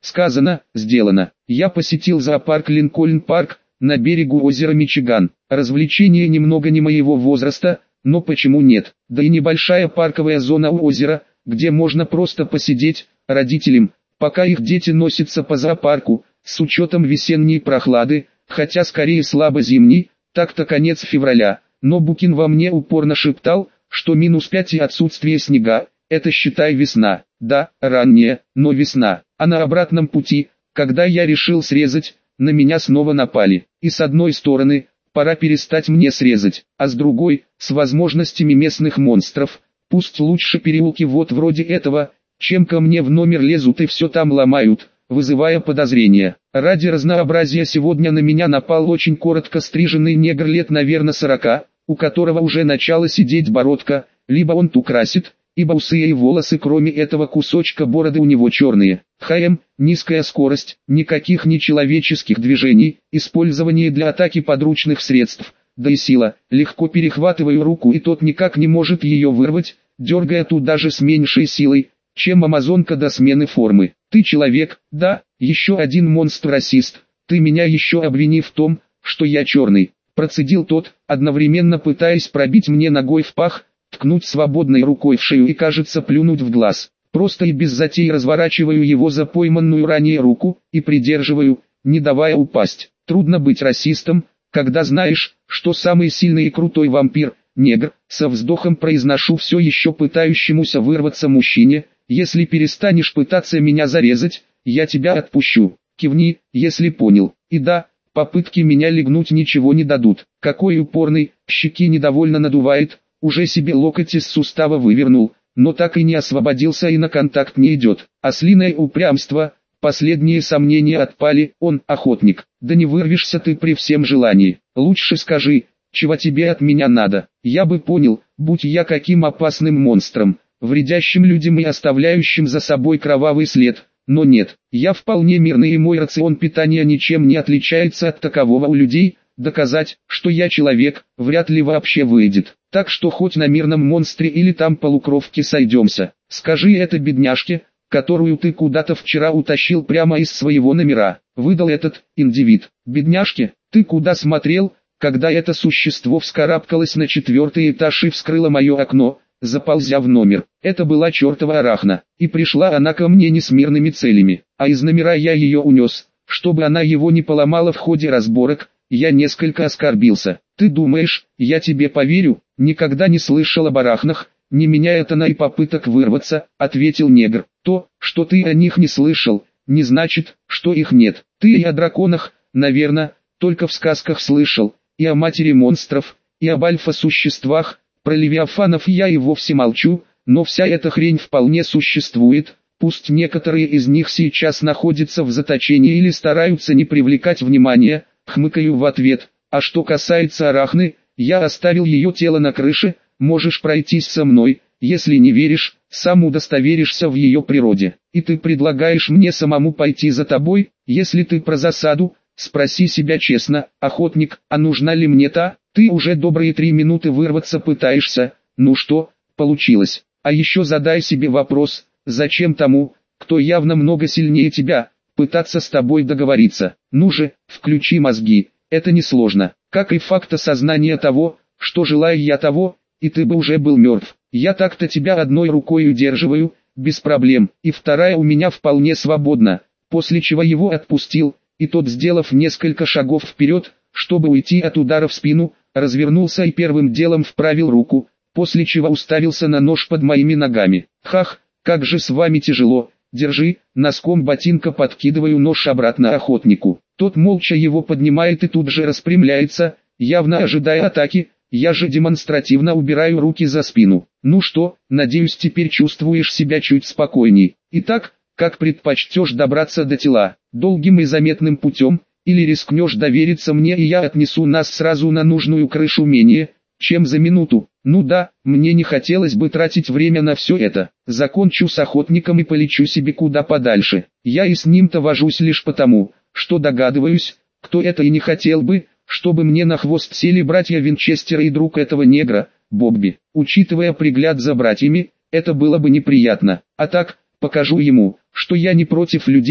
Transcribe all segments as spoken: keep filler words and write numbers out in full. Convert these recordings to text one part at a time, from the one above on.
Сказано, сделано. Я посетил зоопарк Линкольн-парк, на берегу озера Мичиган. Развлечение немного не моего возраста, но почему нет? Да и небольшая парковая зона у озера, где можно просто посидеть, родителям, пока их дети носятся по зоопарку, с учетом весенней прохлады, хотя скорее слабо зимней, так-то конец февраля, но Букин во мне упорно шептал, что минус пять и отсутствие снега, это считай весна, да, ранняя, но весна, а на обратном пути, когда я решил срезать, на меня снова напали, и с одной стороны, пора перестать мне срезать, а с другой, с возможностями местных монстров, пусть лучше переулки вот вроде этого, чем ко мне в номер лезут и все там ломают, вызывая подозрения. Ради разнообразия сегодня на меня напал очень коротко стриженный негр лет наверное сорока, у которого уже начала сидеть бородка, либо он ту красит, ибо усы и волосы кроме этого кусочка бороды у него черные. ХМ, низкая скорость, никаких нечеловеческих движений, использование для атаки подручных средств, да и сила, легко перехватываю руку и тот никак не может ее вырвать, дергая ту даже с меньшей силой, чем амазонка до смены формы. Ты человек, да, еще один монстр-расист, ты меня еще обвини в том, что я черный, процедил тот, одновременно пытаясь пробить мне ногой в пах, ткнуть свободной рукой в шею и кажется плюнуть в глаз. Просто и без затей разворачиваю его за пойманную ранее руку, и придерживаю, не давая упасть. Трудно быть расистом, когда знаешь, что самый сильный и крутой вампир, негр, со вздохом произношу все еще пытающемуся вырваться мужчине, если перестанешь пытаться меня зарезать, я тебя отпущу. Кивни, если понял. И да, попытки меня легнуть ничего не дадут. Какой упорный, щеки недовольно надувает, уже себе локоть из сустава вывернул, но так и не освободился и на контакт не идет. Ослиное упрямство, последние сомнения отпали, он охотник, да не вырвешься ты при всем желании. Лучше скажи, чего тебе от меня надо, я бы понял, будь я каким опасным монстром, вредящим людям и оставляющим за собой кровавый след, но нет, я вполне мирный и мой рацион питания ничем не отличается от такового у людей. Доказать, что я человек, вряд ли вообще выйдет. Так что хоть на мирном монстре или там полукровке сойдемся. Скажи это бедняжке, которую ты куда-то вчера утащил прямо из своего номера. Выдал этот индивид. Бедняжке, ты куда смотрел, когда это существо вскарабкалось на четвертый этаж и вскрыло мое окно, заползя в номер. Это была чертова арахна. И пришла она ко мне не с мирными целями, а из номера я ее унес, чтобы она его не поломала в ходе разборок. Я несколько оскорбился. Ты думаешь, я тебе поверю? Никогда не слышал об арахнах, не меняет она и попыток вырваться, ответил негр. То, что ты о них не слышал, не значит, что их нет. Ты и о драконах, наверное, только в сказках слышал, и о матери монстров, и об альфа-существах, про левиафанов я и вовсе молчу, но вся эта хрень вполне существует, пусть некоторые из них сейчас находятся в заточении или стараются не привлекать внимания. Хмыкаю в ответ, а что касается арахны, я оставил ее тело на крыше, можешь пройтись со мной, если не веришь, сам удостоверишься в ее природе. И ты предлагаешь мне самому пойти за тобой, если ты про засаду, спроси себя честно, охотник, а нужна ли мне та, ты уже добрые три минуты вырваться пытаешься, ну что, получилось, а еще задай себе вопрос, зачем тому, кто явно много сильнее тебя, пытаться с тобой договориться. Ну же, включи мозги, это несложно, как и факт осознания того, что желаю я того, и ты бы уже был мертв. Я так-то тебя одной рукой удерживаю, без проблем, и вторая у меня вполне свободна, после чего его отпустил, и тот, сделав несколько шагов вперед, чтобы уйти от удара в спину, развернулся и первым делом вправил руку, после чего уставился на нож под моими ногами. Хах, как же с вами тяжело. Держи, носком ботинка подкидываю нож обратно охотнику. Тот молча его поднимает и тут же распрямляется, явно ожидая атаки. Я же демонстративно убираю руки за спину. Ну что, надеюсь, теперь чувствуешь себя чуть спокойней. Итак, как предпочтешь добраться до тела, долгим и заметным путем, или рискнешь довериться мне и я отнесу нас сразу на нужную крышу менее, чем за минуту. Ну да, мне не хотелось бы тратить время на все это. Закончу с охотником и полечу себе куда подальше. Я и с ним-то вожусь лишь потому, что догадываюсь, кто это и не хотел бы, чтобы мне на хвост сели братья Винчестера и друг этого негра, Бобби. Учитывая пригляд за братьями, это было бы неприятно. А так, покажу ему, что я не против людей,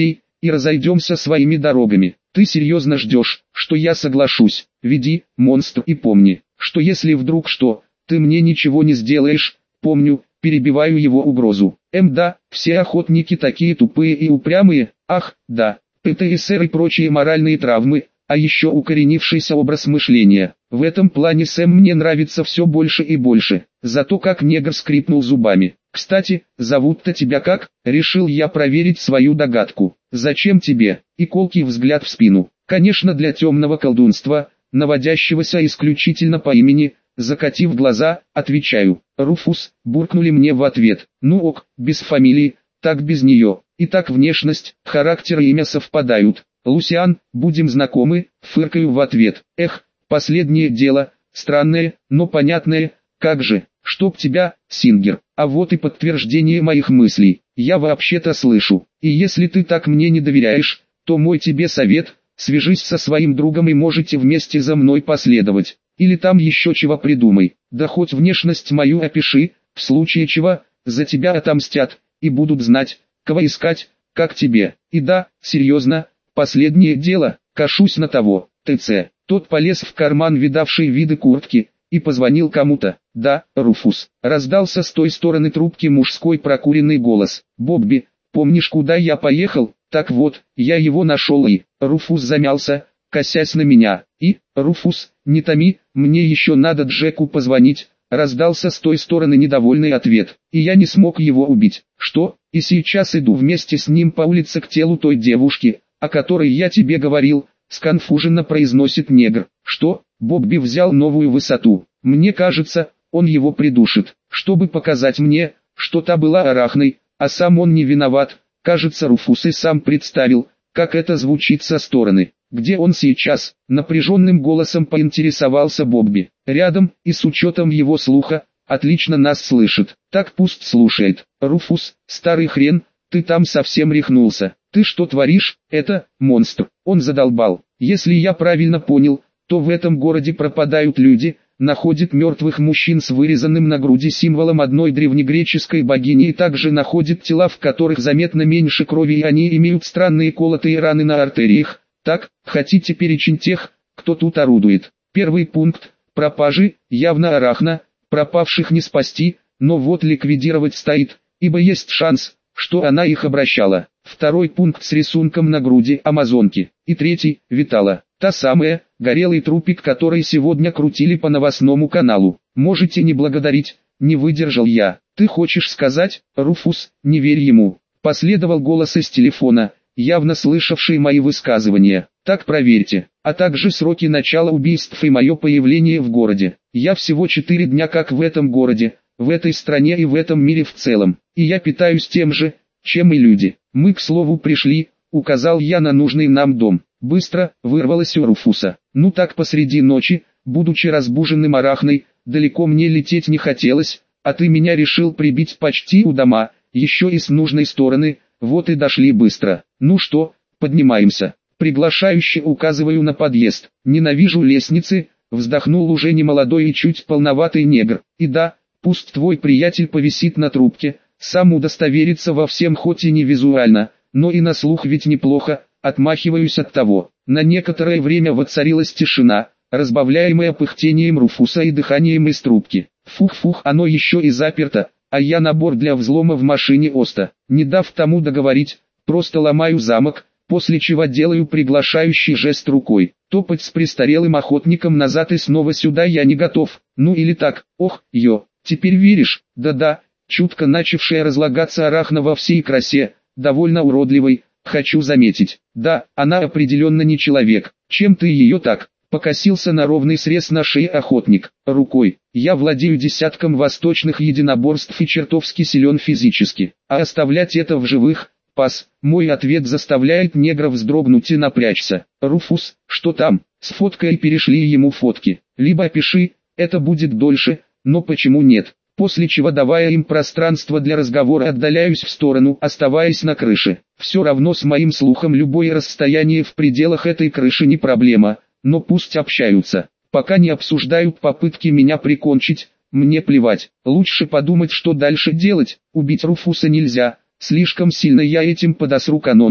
и разойдемся своими дорогами. Ты серьезно ждешь, что я соглашусь? Веди, монстр, и помни, что если вдруг что, ты мне ничего не сделаешь. Помню, перебиваю его угрозу. Эм да, все охотники такие тупые и упрямые. Ах, да, пэ тэ эс эр и прочие моральные травмы, а еще укоренившийся образ мышления. В этом плане Сэм мне нравится все больше и больше. Зато как негр скрипнул зубами. Кстати, зовут-то тебя как? Решил я проверить свою догадку. Зачем тебе? И колкий взгляд в спину. Конечно, для темного колдунства, наводящегося исключительно по имени. Закатив глаза, отвечаю. Руфус, буркнули мне в ответ. Ну ок, без фамилии, так без нее. И так внешность, характер и имя совпадают. Лусиан, будем знакомы, фыркаю в ответ. Эх, последнее дело, странное, но понятное, как же, чтоб тебя, Сингер. А вот и подтверждение моих мыслей. Я вообще-то слышу. И если ты так мне не доверяешь, то мой тебе совет, свяжись со своим другом и можете вместе за мной последовать. Или там еще чего придумай, да хоть внешность мою опиши, в случае чего, за тебя отомстят, и будут знать, кого искать, как тебе. И да, серьезно, последнее дело, кашусь на того, ТЦ. Тот полез в карман видавшей виды куртки, и позвонил кому-то. Да, Руфус, раздался с той стороны трубки мужской прокуренный голос. Бобби, помнишь, куда я поехал? Так вот, я его нашел и... Руфус замялся, косясь на меня. И, Руфус, не томи, мне еще надо Джеку позвонить, раздался с той стороны недовольный ответ, и я не смог его убить. Что? И сейчас иду вместе с ним по улице к телу той девушки, о которой я тебе говорил, сконфуженно произносит негр. Что? Бобби взял новую высоту. Мне кажется, он его придушит, чтобы показать мне, что та была арахной, а сам он не виноват. Кажется, Руфус и сам представил, как это звучит со стороны. Где он сейчас? Напряженным голосом поинтересовался Бобби. Рядом, и с учетом его слуха, отлично нас слышит. Так пусть слушает. Руфус, старый хрен, ты там совсем рехнулся. Ты что творишь? Это, монстр. Он задолбал. Если я правильно понял, то в этом городе пропадают люди, находят мертвых мужчин с вырезанным на груди символом одной древнегреческой богини и также находят тела, в которых заметно меньше крови, и они имеют странные колотые раны на артериях. Так, хотите перечень тех, кто тут орудует? Первый пункт – пропажи, явно арахна, пропавших не спасти, но вот ликвидировать стоит, ибо есть шанс, что она их обращала. Второй пункт с рисунком на груди амазонки. И третий – Витала, та самая, горелый трупик, который сегодня крутили по новостному каналу. Можете не благодарить, не выдержал я. Ты хочешь сказать, Руфус, не верь ему. Последовал голос из телефона, явно слышавший мои высказывания. Так проверьте, а также сроки начала убийств и мое появление в городе. Я всего четыре дня как в этом городе, в этой стране и в этом мире в целом, и я питаюсь тем же, чем и люди. Мы, к слову, пришли, указал я на нужный нам дом. Быстро, вырвалось у Руфуса. Ну так посреди ночи, будучи разбуженным арахной, далеко мне лететь не хотелось, а ты меня решил прибить почти у дома, еще и с нужной стороны, вот и дошли быстро. Ну что, поднимаемся. Приглашающе указываю на подъезд. Ненавижу лестницы, вздохнул уже немолодой и чуть полноватый негр. И да, пусть твой приятель повисит на трубке, сам удостоверится во всем хоть и не визуально, но и на слух ведь неплохо, отмахиваюсь от того. На некоторое время воцарилась тишина, разбавляемая пыхтением Руфуса и дыханием из трубки. Фух-фух, оно еще и заперто, а я набор для взлома в машине Оста. Не дав тому договорить, просто ломаю замок, после чего делаю приглашающий жест рукой. Топать с престарелым охотником назад и снова сюда я не готов. Ну или так, ох, ё, теперь веришь? Да-да, чутко начавшая разлагаться арахна во всей красе, довольно уродливой, хочу заметить. Да, она определенно не человек. Чем ты ее так? Покосился на ровный срез на шее охотник. Рукой. Я владею десятком восточных единоборств и чертовски силен физически. А оставлять это в живых? Пас. Мой ответ заставляет негра вздрогнуть и напрячься. Руфус, что там? Сфоткай и перешли ему фотки. Либо опиши, это будет дольше, но почему нет? После чего, давая им пространство для разговора, отдаляюсь в сторону, оставаясь на крыше. Все равно с моим слухом любое расстояние в пределах этой крыши не проблема, но пусть общаются. Пока не обсуждают попытки меня прикончить, мне плевать. Лучше подумать, что дальше делать. Убить Руфуса нельзя, слишком сильно я этим подосру канону,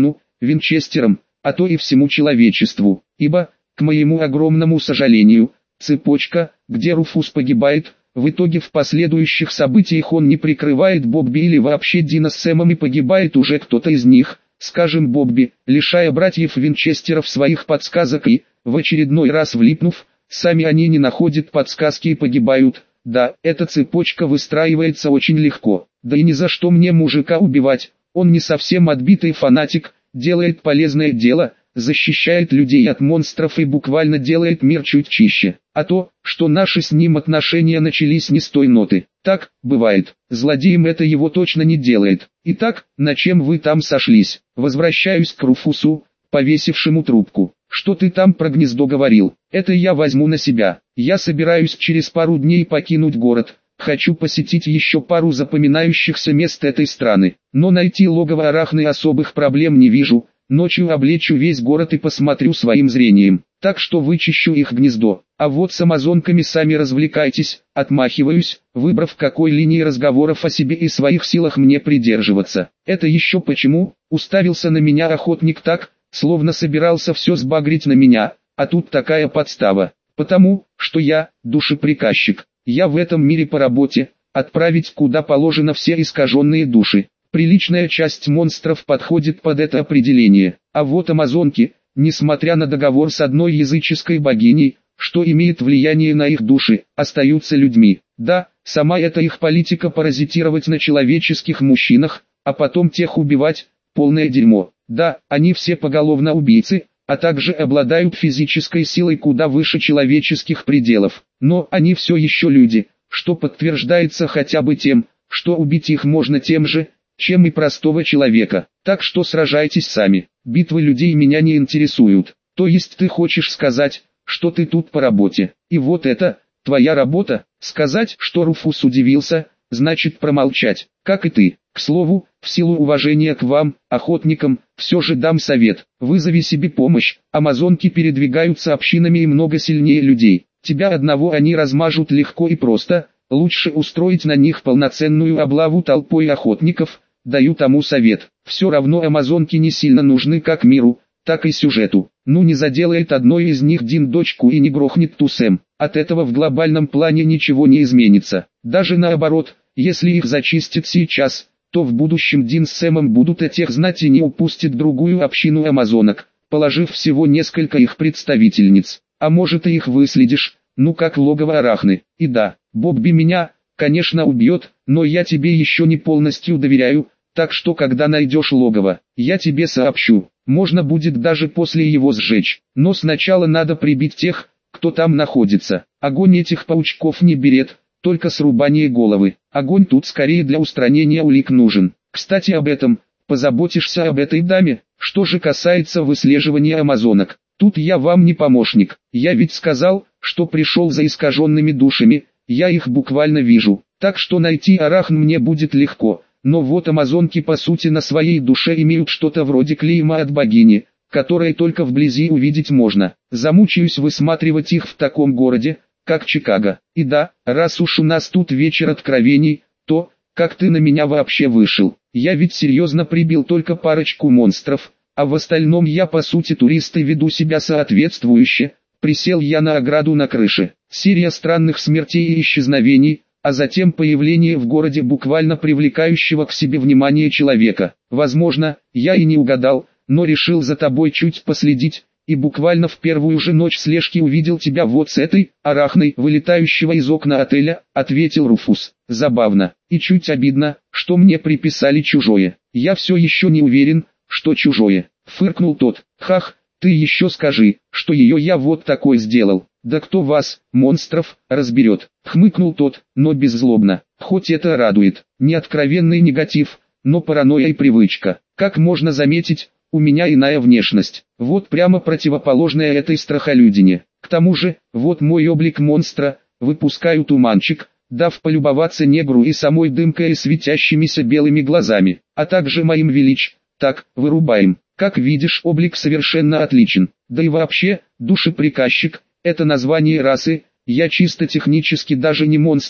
Винчестерам, а то и всему человечеству, ибо, к моему огромному сожалению, цепочка, где Руфус погибает, в итоге в последующих событиях он не прикрывает Бобби или вообще Дина с Сэмом и погибает уже кто-то из них, скажем Бобби, лишая братьев Винчестеров своих подсказок и, в очередной раз влипнув, сами они не находят подсказки и погибают. Да, эта цепочка выстраивается очень легко, да и ни за что мне мужика убивать, он не совсем отбитый фанатик, делает полезное дело, защищает людей от монстров и буквально делает мир чуть чище. А то, что наши с ним отношения начались не с той ноты. Так, бывает, злодеем это его точно не делает. Итак, на чем вы там сошлись? Возвращаюсь к Руфусу, повесившему трубку. Что ты там про гнездо говорил? Это я возьму на себя. Я собираюсь через пару дней покинуть город. Хочу посетить еще пару запоминающихся мест этой страны. Но найти логово Арахны особых проблем не вижу. Ночью облечу весь город и посмотрю своим зрением. Так что вычищу их гнездо. А вот с амазонками сами развлекайтесь. Отмахиваюсь, выбрав какой линии разговоров о себе и своих силах мне придерживаться. Это еще почему? Уставился на меня охотник так, словно собирался все сбагрить на меня. А тут такая подстава. Потому, что я, душеприказчик. Я в этом мире по работе, отправить куда положено все искаженные души. Приличная часть монстров подходит под это определение. А вот амазонки, несмотря на договор с одной языческой богиней, что имеет влияние на их души, остаются людьми. Да, сама эта их политика паразитировать на человеческих мужчинах, а потом тех убивать, полное дерьмо. Да, они все поголовно убийцы, а также обладают физической силой куда выше человеческих пределов. Но они все еще люди, что подтверждается хотя бы тем, что убить их можно тем же, чем и простого человека. Так что сражайтесь сами. Битвы людей меня не интересуют. То есть ты хочешь сказать, что ты тут по работе. И вот это, твоя работа, сказать, что Руфус удивился, значит промолчать, как и ты. К слову, в силу уважения к вам, охотникам, все же дам совет. Вызови себе помощь. Амазонки передвигаются общинами и много сильнее людей. Тебя одного они размажут легко и просто. Лучше устроить на них полноценную облаву толпой охотников. Даю тому совет. Все равно амазонки не сильно нужны как миру, так и сюжету. Ну не заделает одной из них Дин дочку и не грохнет ту Сэм. От этого в глобальном плане ничего не изменится. Даже наоборот, если их зачистят сейчас, то в будущем Дин с Сэмом будут о тех знать и не упустят другую общину амазонок, положив всего несколько их представительниц. А может и их выследишь, ну как логово Арахны. И да, Бобби меня, конечно убьет, но я тебе еще не полностью доверяю, так что когда найдешь логово, я тебе сообщу. Можно будет даже после его сжечь, но сначала надо прибить тех, кто там находится. Огонь этих паучков не берет, только срубание головы. Огонь тут скорее для устранения улик нужен. Кстати об этом, позаботишься об этой даме. Что же касается выслеживания амазонок, тут я вам не помощник. Я ведь сказал, что пришел за искаженными душами, я их буквально вижу. Так что найти Арахн мне будет легко. Но вот амазонки по сути на своей душе имеют что-то вроде клейма от богини, которое только вблизи увидеть можно. Замучаюсь высматривать их в таком городе, как Чикаго. И да, раз уж у нас тут вечер откровений, то, как ты на меня вообще вышел? Я ведь серьезно прибил только парочку монстров, а в остальном я по сути турист и веду себя соответствующе. Присел я на ограду на крыше. Серия странных смертей и исчезновений, а затем появление в городе буквально привлекающего к себе внимание человека. Возможно, я и не угадал, но решил за тобой чуть последить, и буквально в первую же ночь слежки увидел тебя вот с этой Арахной, вылетающего из окна отеля, ответил Руфус. Забавно, и чуть обидно, что мне приписали чужое. Я все еще не уверен, что чужое. Фыркнул тот. Хах, ты еще скажи, что ее я вот такой сделал. Да кто вас, монстров, разберет? Хмыкнул тот, но беззлобно. Хоть это радует. Не откровенный негатив, но паранойя и привычка. Как можно заметить, у меня иная внешность. Вот прямо противоположная этой страхолюдине. К тому же, вот мой облик монстра, выпускаю туманчик, дав полюбоваться негру и самой дымкой и светящимися белыми глазами, а также моим велич. Так, вырубаем. Как видишь, облик совершенно отличен. Да и вообще, душеприказчик, это название расы, я чисто технически даже не монстр,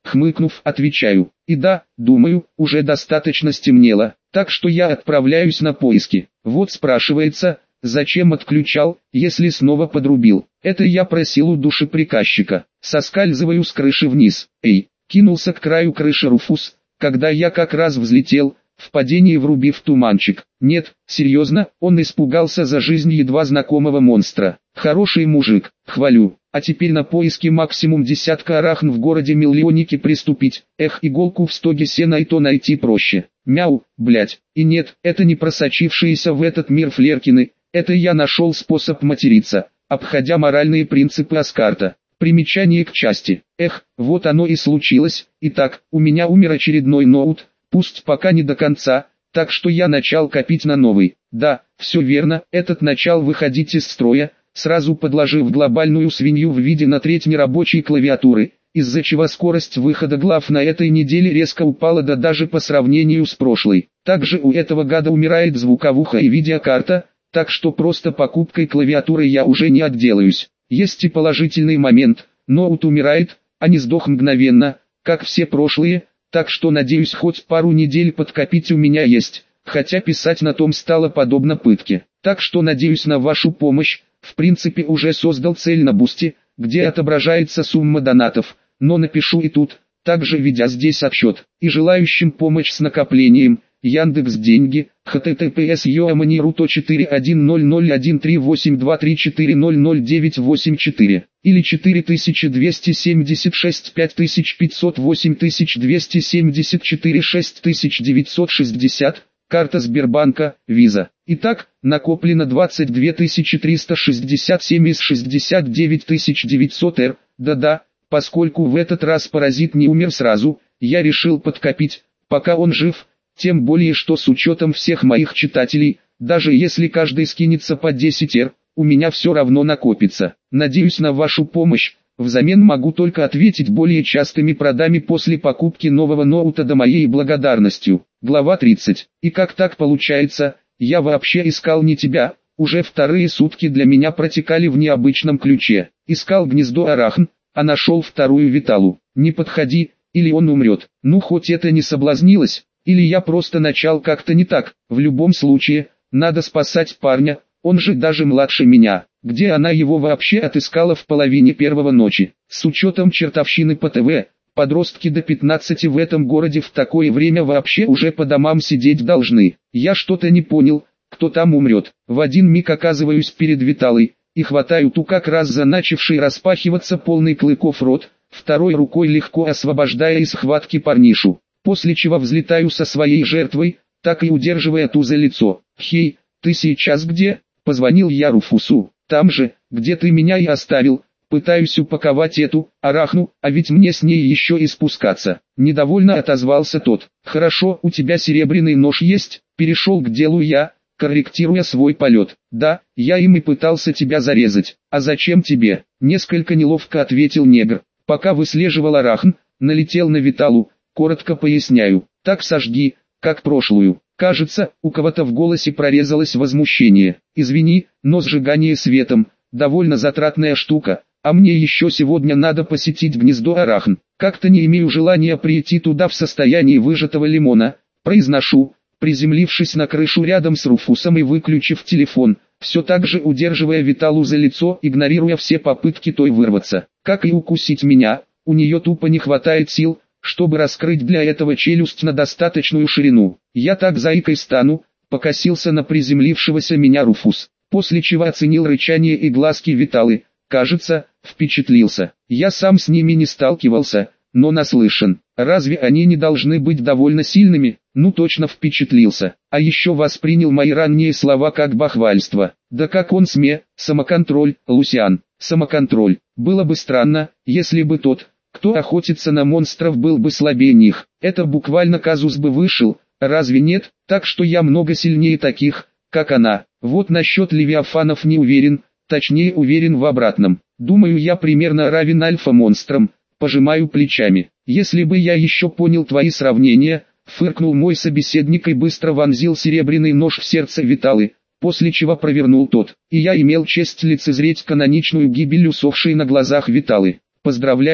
Хмыкнув, отвечаю. И да, думаю, уже достаточно стемнело, так что я отправляюсь на поиски. Вот спрашивается, зачем отключал, если снова подрубил. Это я просил у душеприказчика. Соскальзываю с крыши вниз. Эй, кинулся к краю крыши Руфус, когда я как раз взлетел, в падении врубив туманчик. Нет, серьезно, он испугался за жизнь едва знакомого монстра. Хороший мужик, хвалю. А теперь на поиски максимум десятка арахн в городе-миллионнике приступить. Эх, иголку в стоге сена и то найти проще. Мяу, блять. И нет, это не просочившиеся в этот мир флеркины. Это я нашел способ материться, обходя моральные принципы Аскарта. Примечание к части. Эх, вот оно и случилось. Итак, у меня умер очередной ноут, пусть пока не до конца, так что я начал копить на новый. Да, все верно, этот начал выходить из строя, сразу подложив глобальную свинью в виде на треть нерабочей клавиатуры, из-за чего скорость выхода глав на этой неделе резко упала, да даже по сравнению с прошлой. Также у этого гада умирает звуковуха и видеокарта, так что просто покупкой клавиатуры я уже не отделаюсь. Есть и положительный момент, ноут умирает, а не сдох мгновенно, как все прошлые, так что надеюсь хоть пару недель подкопить у меня есть, хотя писать на том стало подобно пытке. Так что надеюсь на вашу помощь, в принципе уже создал цель на бусте, где отображается сумма донатов, но напишу и тут, также ведя здесь отсчет, и желающим помощь с накоплением. Яндекс деньги, https yoamani.ru то четыре один ноль ноль один три восемь два три четыре ноль ноль девять восемь четыре, или четыре тысячи двести семьдесят шесть пять тысяч пятьсот восемь тысяч двести семьдесят четыре шесть тысяч девятьсот шестьдесят, карта Сбербанка, Виза. Итак, накоплено двадцать две тысячи триста шестьдесят семь из шестьдесят девять тысяч девятьсот эр, да-да, поскольку в этот раз паразит не умер сразу, я решил подкопить, пока он жив. Тем более, что с учетом всех моих читателей, даже если каждый скинется по десять эр, у меня все равно накопится. Надеюсь на вашу помощь, взамен могу только ответить более частыми продами после покупки нового ноута до моей благодарностью. Глава тридцать. И как так получается, я вообще искал не тебя, уже вторые сутки для меня протекали в необычном ключе. Искал гнездо арахн, а нашел вторую Виталу. Не подходи, или он умрет. Ну хоть это не соблазнилось. Или я просто начал как-то не так. В любом случае, надо спасать парня, он же даже младше меня. Где она его вообще отыскала в половине первого ночи? С учетом чертовщины по ТВ, подростки до пятнадцати в этом городе в такое время вообще уже по домам сидеть должны. Я что-то не понял, кто там умрет. В один миг оказываюсь перед Виталой, и хватаю ту как раз за начавший распахиваться полный клыков рот, второй рукой легко освобождая из схватки парнишу. После чего взлетаю со своей жертвой, так и удерживая ту за лицо. «Хей, ты сейчас где?» – позвонил я Руфусу. «Там же, где ты меня и оставил. Пытаюсь упаковать эту арахну, а ведь мне с ней еще и спускаться». Недовольно отозвался тот. «Хорошо, у тебя серебряный нож есть?» Перешел к делу я, корректируя свой полет. «Да, я им и пытался тебя зарезать. А зачем тебе?» Несколько неловко ответил негр. Пока выслеживал арахн, налетел на Виталу. Коротко поясняю, так сожги, как прошлую. Кажется, у кого-то в голосе прорезалось возмущение. Извини, но сжигание светом, довольно затратная штука, а мне еще сегодня надо посетить гнездо арахн. Как-то не имею желания прийти туда в состоянии выжатого лимона, произношу, приземлившись на крышу рядом с Руфусом и выключив телефон, все так же удерживая Виталу за лицо, игнорируя все попытки той вырваться. Как и укусить меня, у нее тупо не хватает сил, чтобы раскрыть для этого челюсть на достаточную ширину. Я так заикой стану, покосился на приземлившегося меня Руфус, после чего оценил рычание и глазки Виталы, кажется, впечатлился. Я сам с ними не сталкивался, но наслышан. Разве они не должны быть довольно сильными? Ну точно впечатлился. А еще воспринял мои ранние слова как бахвальство. Да как он сме, самоконтроль, Лусиан, самоконтроль. Было бы странно, если бы тот, кто охотится на монстров, был бы слабее них. Это буквально казус бы вышел, разве нет? Так что я много сильнее таких, как она. Вот насчет левиафанов не уверен, точнее уверен в обратном. Думаю, я примерно равен альфа-монстрам, пожимаю плечами. Если бы я еще понял твои сравнения, фыркнул мой собеседник и быстро вонзил серебряный нож в сердце Виталы, после чего провернул тот. И я имел честь лицезреть каноничную гибель усохшей на глазах Виталы. Поздравляю,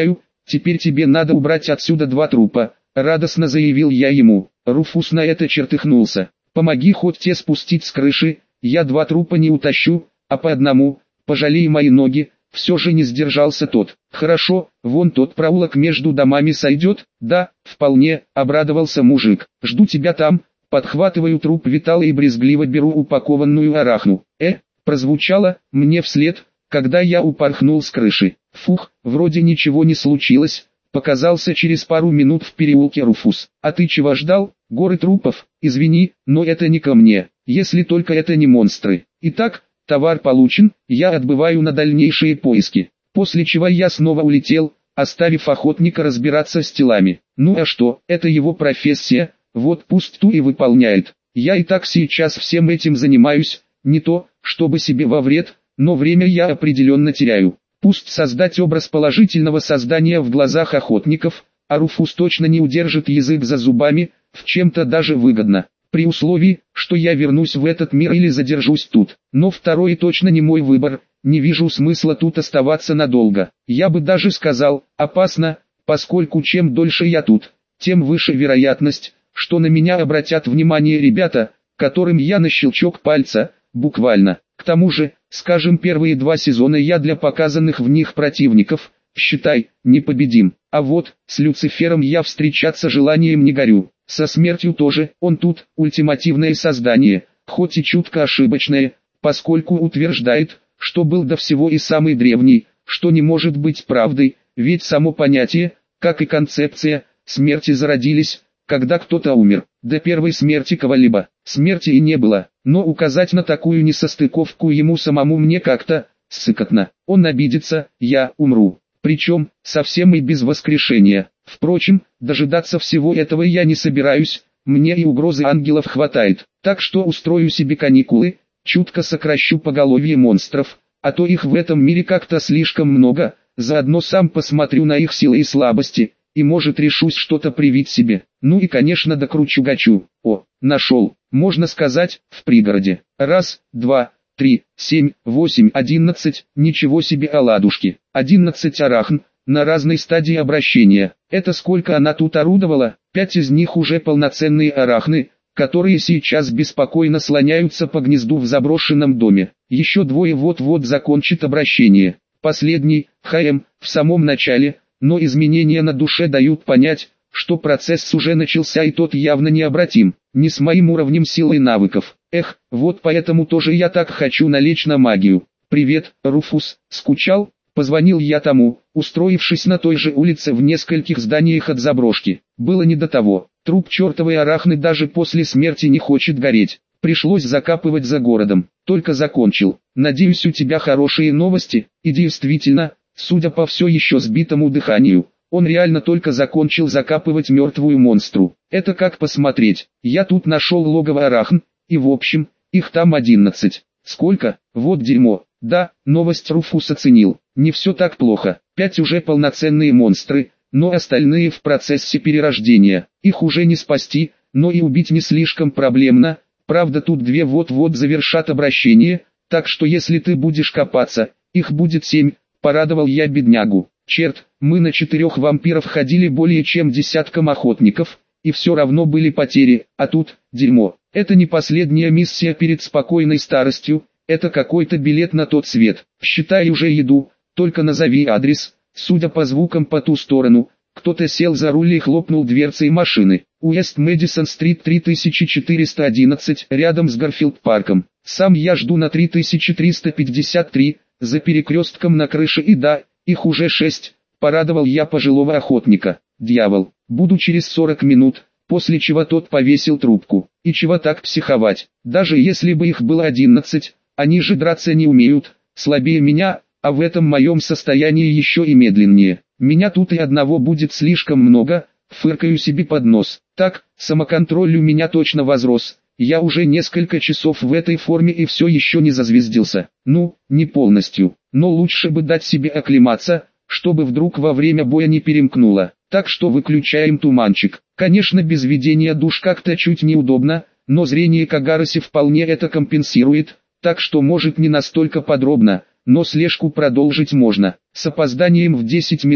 теперь тебе надо убрать отсюда два трупа, радостно заявил я ему. Руфус на это чертыхнулся. Помоги хоть те спустить с крыши, я два трупа не утащу, а по одному, пожалей мои ноги. Все же не сдержался тот. Хорошо, вон тот проулок между домами сойдет? Да, вполне, обрадовался мужик. Жду тебя там. Подхватываю труп Витала и брезгливо беру упакованную арахну. Э, прозвучало мне вслед, когда я упорхнул с крыши. Фух, вроде ничего не случилось. Показался через пару минут в переулке Руфус. А ты чего ждал? Горы трупов? Извини, но это не ко мне, если только это не монстры. Итак, товар получен, я отбываю на дальнейшие поиски. После чего я снова улетел, оставив охотника разбираться с телами. Ну а что, это его профессия, вот пусть ту и выполняет. Я и так сейчас всем этим занимаюсь, не то, чтобы себе во вред, но время я определенно теряю. Пусть создать образ положительного создания в глазах охотников, а Руфус точно не удержит язык за зубами, в чем-то даже выгодно. При условии, что я вернусь в этот мир или задержусь тут. Но второй точно не мой выбор, не вижу смысла тут оставаться надолго. Я бы даже сказал, опасно, поскольку чем дольше я тут, тем выше вероятность, что на меня обратят внимание ребята, которым я на щелчок пальца, буквально. К тому же, скажем, первые два сезона я для показанных в них противников, считай, непобедим. А вот, с Люцифером я встречаться желанием не горю. Со смертью тоже, он тут, ультимативное создание, хоть и чутко ошибочное, поскольку утверждает, что был до всего и самый древний, что не может быть правдой, ведь само понятие, как и концепция, смерти зародились, когда кто-то умер. До первой смерти кого-либо, смерти и не было, но указать на такую несостыковку ему самому мне как-то, сыкотно. Он обидится, я умру, причем, совсем и без воскрешения. Впрочем, дожидаться всего этого я не собираюсь, мне и угрозы ангелов хватает, так что устрою себе каникулы, чутко сокращу поголовье монстров, а то их в этом мире как-то слишком много, заодно сам посмотрю на их силы и слабости, и может решусь что-то привить себе. Ну и конечно докручу гачу. О, нашел, можно сказать, в пригороде. Раз, два, три, семь, восемь, одиннадцать, ничего себе оладушки. Одиннадцать арахн, на разной стадии обращения. Это сколько она тут орудовала? Пять из них уже полноценные арахны, которые сейчас беспокойно слоняются по гнезду в заброшенном доме. Еще двое вот-вот закончат обращение. Последний, ХМ, в самом начале, но изменения на душе дают понять, что процесс уже начался и тот явно необратим. Не с моим уровнем силы и навыков. Эх, вот поэтому тоже я так хочу налечь на магию. Привет, Руфус, скучал? Позвонил я тому, устроившись на той же улице в нескольких зданиях от заброшки. Было не до того. Труп чертовой арахны даже после смерти не хочет гореть. Пришлось закапывать за городом. Только закончил. Надеюсь, у тебя хорошие новости. И действительно, судя по все еще сбитому дыханию, он реально только закончил закапывать мертвую монстру. Это как посмотреть. Я тут нашел логово арахн, и в общем, их там одиннадцать. Сколько? Вот дерьмо. Да, новость Руфус оценил. Не все так плохо. Пять уже полноценные монстры, но остальные в процессе перерождения. Их уже не спасти, но и убить не слишком проблемно. Правда, тут две вот-вот завершат обращение, так что если ты будешь копаться, их будет семь, порадовал я беднягу. Черт, мы на четырех вампиров ходили более чем десятком охотников, и все равно были потери, а тут, дерьмо. Это не последняя миссия перед спокойной старостью, это какой-то билет на тот свет. Считай, уже еду, только назови адрес. Судя по звукам по ту сторону, кто-то сел за руль и хлопнул дверцей машины. Уэст Мэдисон Стрит три тысячи четыреста одиннадцать, рядом с Гарфилд Парком. Сам я жду на три тысячи триста пятьдесят три, за перекрестком на крыше, и да, их уже шесть, порадовал я пожилого охотника. Дьявол, буду через сорок минут, после чего тот повесил трубку. И чего так психовать, даже если бы их было одиннадцать, они же драться не умеют, слабее меня, а в этом моем состоянии еще и медленнее. Меня тут и одного будет слишком много, фыркаю себе под нос. Так, самоконтроль у меня точно возрос. Я уже несколько часов в этой форме и все еще не зазвездился. Ну, не полностью, но лучше бы дать себе оклематься, чтобы вдруг во время боя не перемкнуло. Так что выключаем туманчик. Конечно, без ведения душ как-то чуть неудобно, но зрение Кагароси вполне это компенсирует, так что может не настолько подробно, но слежку продолжить можно. С опозданием в десять минут,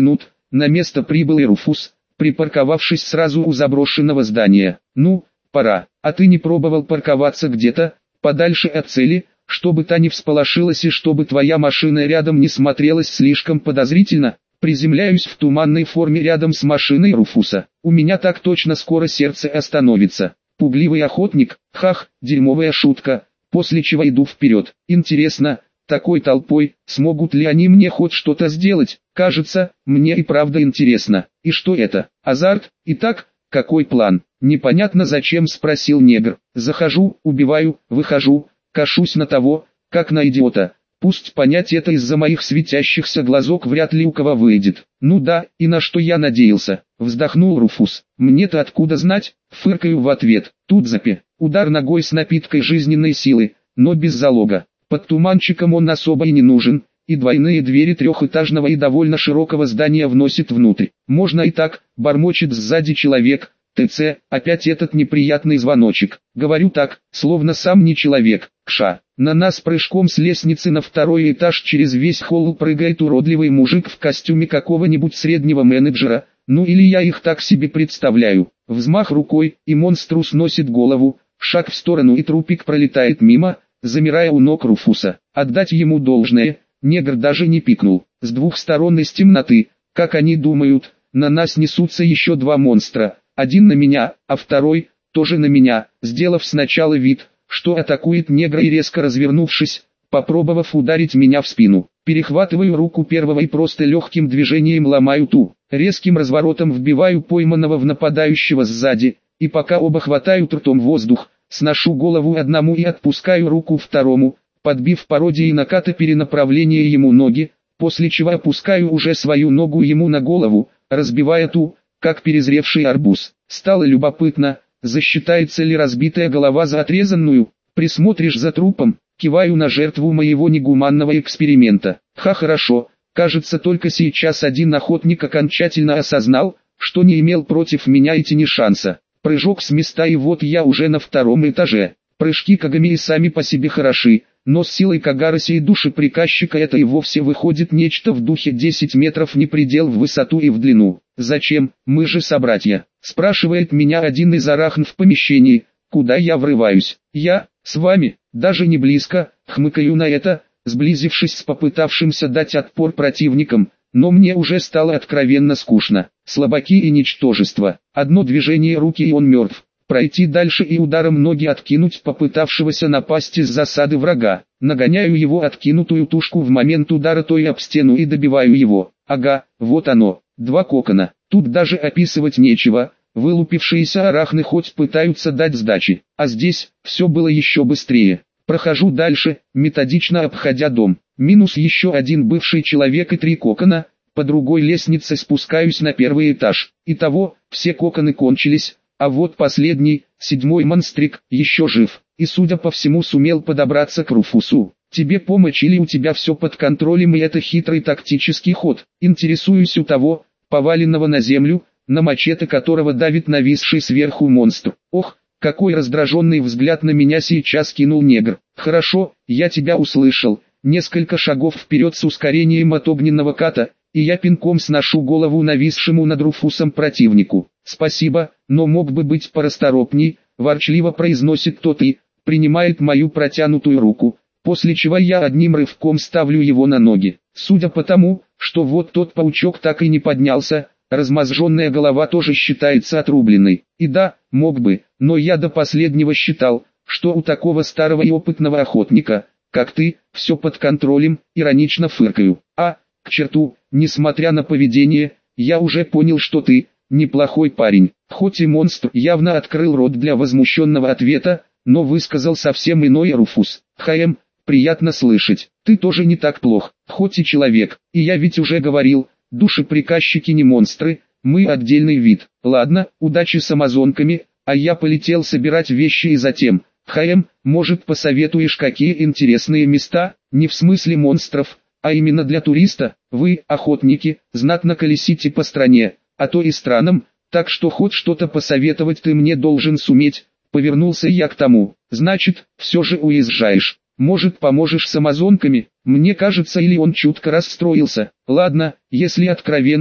На место прибыл и Руфус, припарковавшись сразу у заброшенного здания. «Ну, пора. А ты не пробовал парковаться где-то, подальше от цели, чтобы та не всполошилась и чтобы твоя машина рядом не смотрелась слишком подозрительно?» Приземляюсь в туманной форме рядом с машиной Руфуса. У меня так точно скоро сердце остановится. Пугливый охотник, хах, дерьмовая шутка, после чего иду вперед. Интересно, такой толпой, смогут ли они мне хоть что-то сделать? Кажется, мне и правда интересно. И что это? Азарт? Итак, какой план? Непонятно зачем, спросил негр. Захожу, убиваю, выхожу, кашусь на того, как на идиота. Пусть понять это из-за моих светящихся глазок вряд ли у кого выйдет. Ну да, и на что я надеялся. Вздохнул Руфус. Мне-то откуда знать? Фыркаю в ответ. Тут запе. Удар ногой с напиткой жизненной силы, но без залога. Под туманчиком он особо и не нужен, и двойные двери трехэтажного и довольно широкого здания вносит внутрь. Можно и так, бормочет сзади человек. ТЦ, опять этот неприятный звоночек. Говорю так, словно сам не человек. Кша. На нас прыжком с лестницы на второй этаж через весь холл прыгает уродливый мужик в костюме какого-нибудь среднего менеджера, ну или я их так себе представляю. Взмах рукой, и монстру сносит голову, шаг в сторону и трупик пролетает мимо, замирая у ног Руфуса. Отдать ему должное, негр даже не пикнул. С двух сторон из темноты, как они думают, на нас несутся еще два монстра. Один на меня, а второй, тоже на меня, сделав сначала вид, что атакует негра и резко развернувшись, попробовав ударить меня в спину. Перехватываю руку первого и просто легким движением ломаю ту. Резким разворотом вбиваю пойманного в нападающего сзади, и пока оба хватают ртом воздух, сношу голову одному и отпускаю руку второму, подбив пародией наката перенаправление ему ноги, после чего опускаю уже свою ногу ему на голову, разбивая ту, как перезревший арбуз. Стало любопытно, засчитается ли разбитая голова за отрезанную. Присмотришь за трупом, киваю на жертву моего негуманного эксперимента. Ха, хорошо, кажется, только сейчас один охотник окончательно осознал, что не имел против меня и тени шанса. Прыжок с места, и вот я уже на втором этаже. Прыжки Кагами и сами по себе хороши, но с силой Кагароси и души приказчика это и вовсе выходит нечто в духе десять метров, не предел в высоту и в длину. «Зачем? Мы же собратья», — спрашивает меня один из арахн в помещении, куда я врываюсь. «Я, с вами, даже не близко», — хмыкаю на это, сблизившись с попытавшимся дать отпор противником, но мне уже стало откровенно скучно. Слабаки и ничтожества. Одно движение руки и он мертв. Пройти дальше и ударом ноги откинуть попытавшегося напасть из засады врага. Нагоняю его откинутую тушку в момент удара той об стену и добиваю его. Ага, вот оно, два кокона. Тут даже описывать нечего. Вылупившиеся арахны хоть пытаются дать сдачи, а здесь все было еще быстрее. Прохожу дальше, методично обходя дом. Минус еще один бывший человек и три кокона. По другой лестнице спускаюсь на первый этаж. Итого, все коконы кончились. А вот последний, седьмой монстрик, еще жив, и судя по всему сумел подобраться к Руфусу. Тебе помочь или у тебя все под контролем, и это хитрый тактический ход? Интересуюсь у того, поваленного на землю, на мачете которого давит нависший сверху монстр. Ох, какой раздраженный взгляд на меня сейчас кинул негр. Хорошо, я тебя услышал. Несколько шагов вперед с ускорением от огненного ката, и я пинком сношу голову нависшему над Руфусом противнику. «Спасибо, но мог бы быть порасторопней», — ворчливо произносит тот и принимает мою протянутую руку, после чего я одним рывком ставлю его на ноги. Судя по тому, что вот тот паучок так и не поднялся, размозженная голова тоже считается отрубленной. И да, мог бы, но я до последнего считал, что у такого старого и опытного охотника, как ты, все под контролем, иронично фыркаю. А, к черту, несмотря на поведение, я уже понял, что ты неплохой парень. Хоть и монстр явно открыл рот для возмущенного ответа, но высказал совсем иное Руфус. Хаем, приятно слышать. Ты тоже не так плох, хоть и человек. И я ведь уже говорил, душеприказчики не монстры, мы отдельный вид. Ладно, удачи с амазонками, а я полетел собирать вещи и затем. Хаем, может, посоветуешь, какие интересные места, не в смысле монстров, а именно для туриста? Вы, охотники, знатно колесите по стране, а то и странам, так что хоть что-то посоветовать ты мне должен суметь. Повернулся я к тому. Значит, все же уезжаешь. Может, поможешь с амазонками? Мне кажется, или он чутко расстроился. Ладно, если откровенно,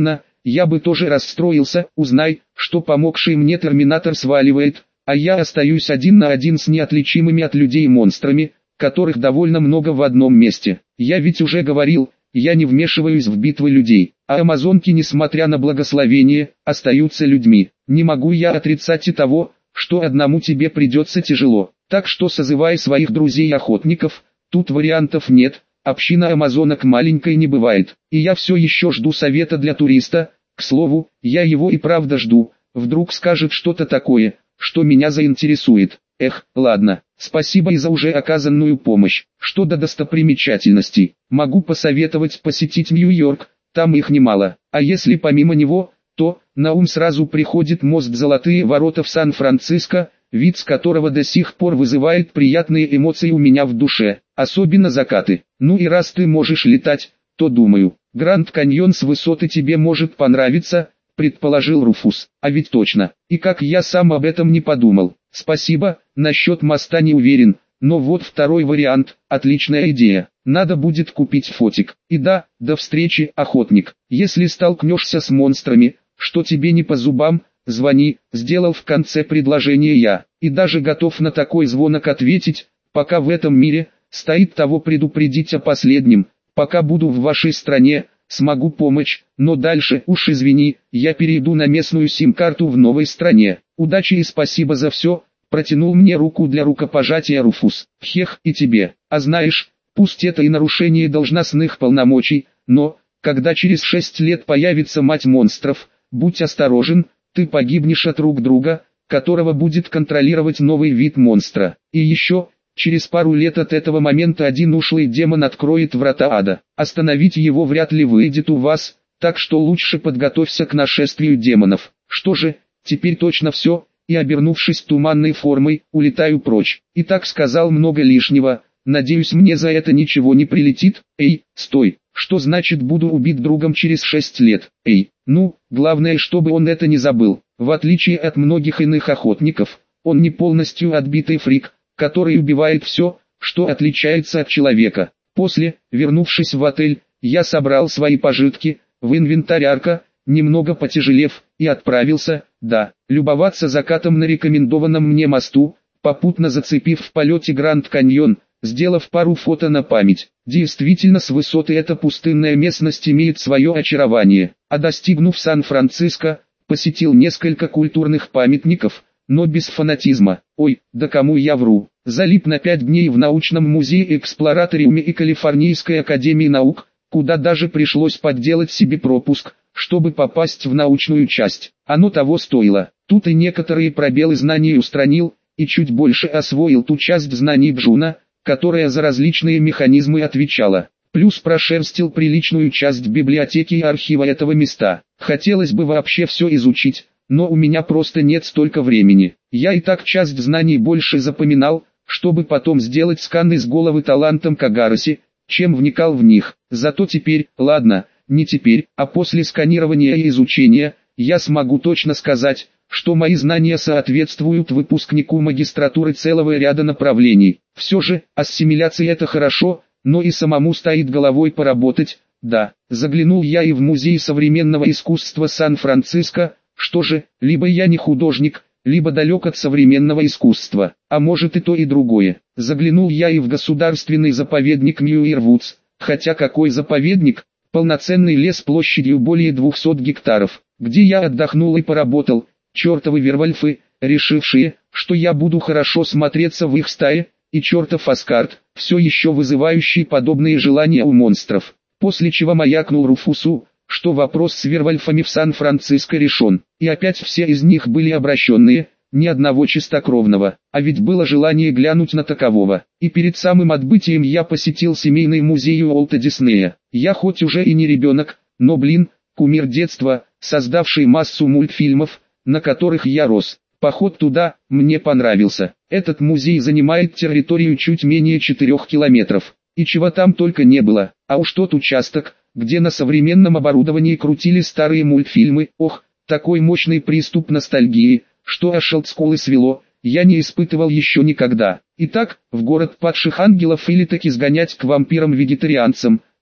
я бы тоже расстроился, узнай, что помогший мне терминатор сваливает, а я остаюсь один на один с неотличимыми от людей монстрами, которых довольно много в одном месте. Я ведь уже говорил, я не вмешиваюсь в битвы людей, а амазонки, несмотря на благословение, остаются людьми. Не могу я отрицать и того, что одному тебе придется тяжело. Так что созывай своих друзей-охотников, тут вариантов нет, община амазонок маленькой не бывает. И я все еще жду совета для туриста, к слову, я его и правда жду, вдруг скажет что-то такое, что меня заинтересует. Эх, ладно, спасибо и за уже оказанную помощь. Что до достопримечательностей, могу посоветовать посетить Нью-Йорк, там их немало. А если помимо него, то на ум сразу приходит мост Золотые ворота в Сан-Франциско, вид с которого до сих пор вызывает приятные эмоции у меня в душе, особенно закаты. Ну и раз ты можешь летать, то думаю, Гранд Каньон с высоты тебе может понравиться, предположил Руфус. А ведь точно, и как я сам об этом не подумал. Спасибо, насчет моста не уверен, но вот второй вариант, отличная идея. Надо будет купить фотик. И да, до встречи, охотник. Если столкнешься с монстрами, что тебе не по зубам, звони, сделал в конце предложение я. И даже готов на такой звонок ответить, пока в этом мире, стоит того предупредить о последнем. Пока буду в вашей стране, смогу помочь, но дальше, уж извини, я перейду на местную сим-карту в новой стране. Удачи и спасибо за все, протянул мне руку для рукопожатия Руфус. Хех, и тебе. А знаешь, пусть это и нарушение должностных полномочий, но, когда через шесть лет появится мать монстров, будь осторожен, ты погибнешь от рук друга, которого будет контролировать новый вид монстра. И еще, через пару лет от этого момента один ушлый демон откроет врата ада. Остановить его вряд ли выйдет у вас, так что лучше подготовься к нашествию демонов. Что же, теперь точно все, и обернувшись туманной формой, улетаю прочь. И так сказал много лишнего, надеюсь мне за это ничего не прилетит. Эй, стой, что значит буду убит другом через шесть лет? Эй, ну, главное чтобы он это не забыл. В отличие от многих иных охотников, он не полностью отбитый фрик, который убивает все, что отличается от человека. После, вернувшись в отель, я собрал свои пожитки в инвентарь арка, немного потяжелев, и отправился, да, любоваться закатом на рекомендованном мне мосту, попутно зацепив в полете Гранд Каньон, сделав пару фото на память. Действительно, с высоты эта пустынная местность имеет свое очарование. А достигнув Сан-Франциско, посетил несколько культурных памятников, но без фанатизма. Ой, да кому я вру. Залип на пять дней в научном музее Эксплораториуме и Калифорнийской академии наук, куда даже пришлось подделать себе пропуск, чтобы попасть в научную часть. Оно того стоило. Тут и некоторые пробелы знаний устранил, и чуть больше освоил ту часть знаний Джуна, которая за различные механизмы отвечала. Плюс прошерстил приличную часть библиотеки и архива этого места. Хотелось бы вообще все изучить, но у меня просто нет столько времени. Я и так часть знаний больше запоминал, чтобы потом сделать скан из головы талантом Кагароси, чем вникал в них. Зато теперь, ладно, не теперь, а после сканирования и изучения, я смогу точно сказать, что мои знания соответствуют выпускнику магистратуры целого ряда направлений. Все же, ассимиляция это хорошо, но и самому стоит головой поработать. Да, заглянул я и в музей современного искусства Сан-Франциско. Что же, либо я не художник, либо далек от современного искусства, а может и то и другое. Заглянул я и в государственный заповедник Мьюирвудс, хотя какой заповедник, полноценный лес площадью более двухсот гектаров, где я отдохнул и поработал, чертовы вервольфы, решившие, что я буду хорошо смотреться в их стае, и чертов Аскард, все еще вызывающий подобные желания у монстров. После чего маякнул Руфусу, что вопрос с вервольфами в Сан-Франциско решен, и опять все из них были обращенные, ни одного чистокровного, а ведь было желание глянуть на такового. И перед самым отбытием я посетил семейный музей Уолта Диснея. Я хоть уже и не ребенок, но блин, кумир детства, создавший массу мультфильмов, на которых я рос. Поход туда мне понравился. Этот музей занимает территорию чуть менее четырёх километров, и чего там только не было, а уж тот участок, где на современном оборудовании крутили старые мультфильмы, ох, такой мощный приступ ностальгии, что аж олдскулы свело, я не испытывал еще никогда. Итак, в город падших ангелов или таки сгонять к вампирам-вегетарианцам,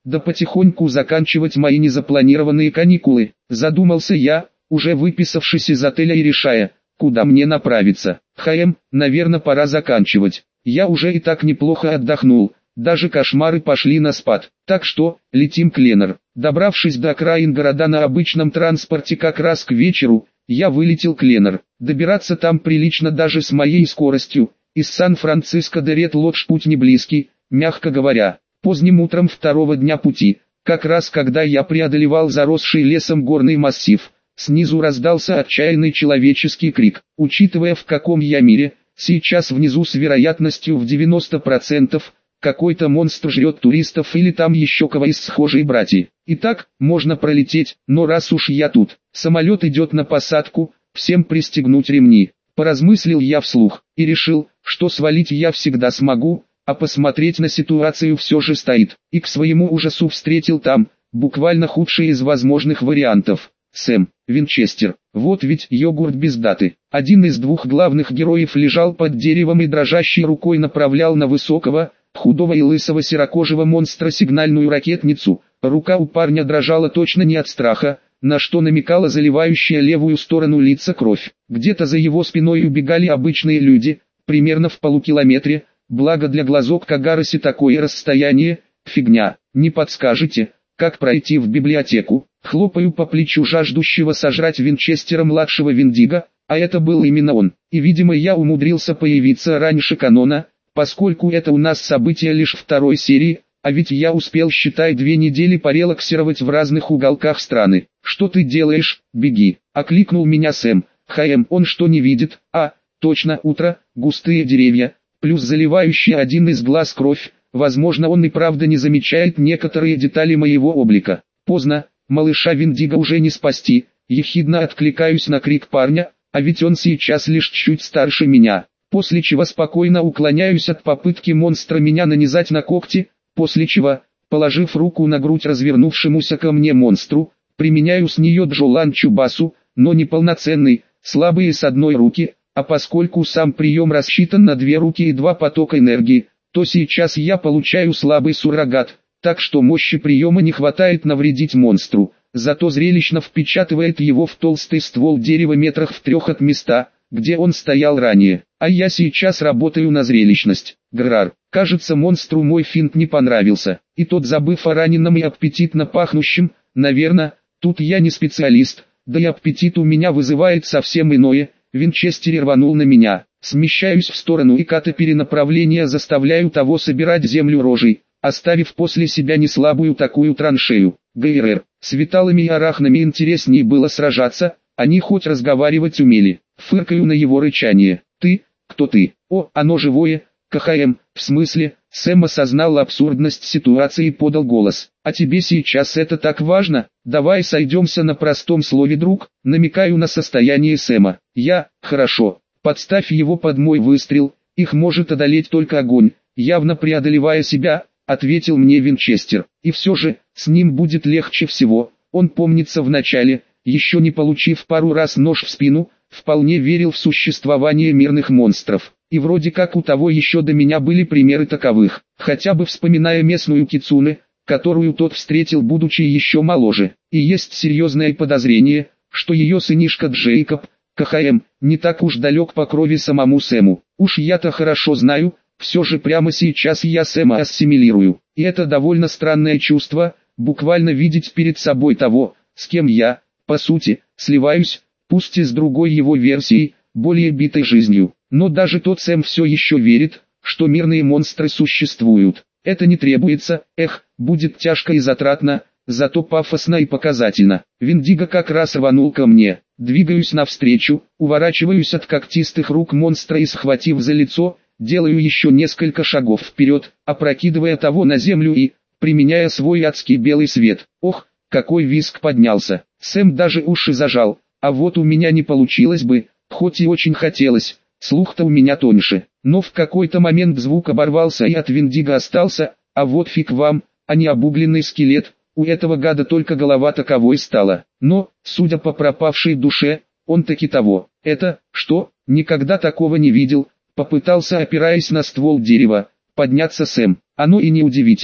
да потихоньку заканчивать мои незапланированные каникулы, задумался я, уже выписавшись из отеля и решая, куда мне направиться. Хм, наверное, пора заканчивать. Я уже и так неплохо отдохнул, даже кошмары пошли на спад. Так что, летим к Ленар. Добравшись до окраин города на обычном транспорте как раз к вечеру, я вылетел к Ленар. Добираться там прилично даже с моей скоростью. Из Сан-Франциско до Ред-Лодж путь не близкий, мягко говоря. Поздним утром второго дня пути, как раз когда я преодолевал заросший лесом горный массив, снизу раздался отчаянный человеческий крик. Учитывая, в каком я мире, сейчас внизу с вероятностью в девяносто процентов, какой-то монстр жрет туристов или там еще кого из схожей братьи. Итак, можно пролететь, но раз уж я тут, самолет идет на посадку, всем пристегнуть ремни. Поразмыслил я вслух, и решил, что свалить я всегда смогу, а посмотреть на ситуацию все же стоит. И к своему ужасу встретил там, буквально худший из возможных вариантов. Сэм Винчестер. Вот ведь йогурт без даты. Один из двух главных героев лежал под деревом и дрожащей рукой направлял на высокого, худого и лысого серокожего монстра сигнальную ракетницу. Рука у парня дрожала точно не от страха, на что намекала заливающая левую сторону лица кровь. Где-то за его спиной убегали обычные люди, примерно в полукилометре, благо для глазок Кагароси такое расстояние, фигня. Не подскажете, как пройти в библиотеку? Хлопаю по плечу жаждущего сожрать Винчестера-младшего Виндиго, а это был именно он. И видимо я умудрился появиться раньше канона, поскольку это у нас событие лишь второй серии, а ведь я успел, считай, две недели порелаксировать в разных уголках страны. «Что ты делаешь? Беги!» — окликнул меня Сэм. «Хм, он что, не видит? А, точно, утро, густые деревья, плюс заливающий один из глаз кровь. Возможно, он и правда не замечает некоторые детали моего облика. Поздно, малыша Виндиго уже не спасти». Ехидно откликаюсь на крик парня, а ведь он сейчас лишь чуть старше меня. После чего спокойно уклоняюсь от попытки монстра меня нанизать на когти, после чего, положив руку на грудь развернувшемуся ко мне монстру, применяю с нее Джолан Чубасу, но не полноценный, слабый с одной руки, а поскольку сам прием рассчитан на две руки и два потока энергии, то сейчас я получаю слабый суррогат, так что мощи приема не хватает навредить монстру, зато зрелищно впечатывает его в толстый ствол дерева метрах в трех от места, где он стоял ранее. А я сейчас работаю на зрелищность. Грар. Кажется, монстру мой финт не понравился, и тот, забыв о раненом и аппетитно пахнущем, наверное, тут я не специалист, да и аппетит у меня вызывает совсем иное. Винчестер рванул на меня, смещаюсь в сторону и ката перенаправления заставляю того собирать землю рожей, оставив после себя неслабую такую траншею. ГРР. С виталами и арахнами интереснее было сражаться, они хоть разговаривать умели. Фыркаю на его рычание. «Ты? Кто ты? О, оно живое! КХМ, в смысле?» Сэм осознал абсурдность ситуации и подал голос. «А тебе сейчас это так важно? Давай сойдемся на простом слове, друг». Намекаю на состояние Сэма. «Я, хорошо, подставь его под мой выстрел, их может одолеть только огонь», явно преодолевая себя, ответил мне Винчестер. «И все же, с ним будет легче всего, он помнится вначале, еще не получив пару раз нож в спину, вполне верил в существование мирных монстров. И вроде как у того еще до меня были примеры таковых, хотя бы вспоминая местную кицуне, которую тот встретил будучи еще моложе. И есть серьезное подозрение, что ее сынишка Джейкоб, КХМ, не так уж далек по крови самому Сэму. Уж я-то хорошо знаю, все же прямо сейчас я Сэма ассимилирую. И это довольно странное чувство, буквально видеть перед собой того, с кем я, по сути, сливаюсь, пусть и с другой его версией, более битой жизнью. Но даже тот Сэм все еще верит, что мирные монстры существуют. Это не требуется, эх, будет тяжко и затратно, зато пафосно и показательно. Виндиго как раз рванул ко мне. Двигаюсь навстречу, уворачиваюсь от когтистых рук монстра и, схватив за лицо, делаю еще несколько шагов вперед, опрокидывая того на землю и, применяя свой адский белый свет. Ох, какой визг поднялся. Сэм даже уши зажал, а вот у меня не получилось бы, хоть и очень хотелось. Слух-то у меня тоньше, но в какой-то момент звук оборвался и от Виндиго остался, а вот фиг вам, а не обугленный скелет, у этого гада только голова таковой стала. Но, судя по пропавшей душе, он таки того. Это, что, никогда такого не видел, попытался, опираясь на ствол дерева, подняться Сэм. Оно и неудивительно,